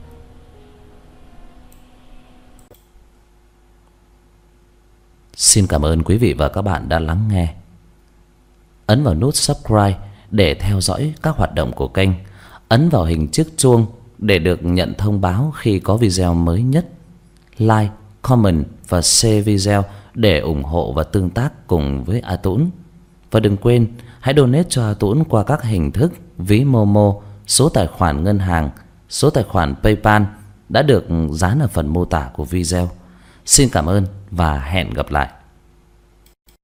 S1: Xin cảm ơn quý vị và các bạn đã lắng nghe. Ấn vào nút subscribe để theo dõi các hoạt động của kênh. Ấn vào hình chiếc chuông để được nhận thông báo khi có video mới nhất. Like, comment và share video để ủng hộ và tương tác cùng với A Tũng. Và đừng quên hãy donate cho A Tũng qua các hình thức ví Momo, số tài khoản ngân hàng, số tài khoản PayPal đã được dán ở phần mô tả của video. Xin cảm ơn và hẹn gặp lại.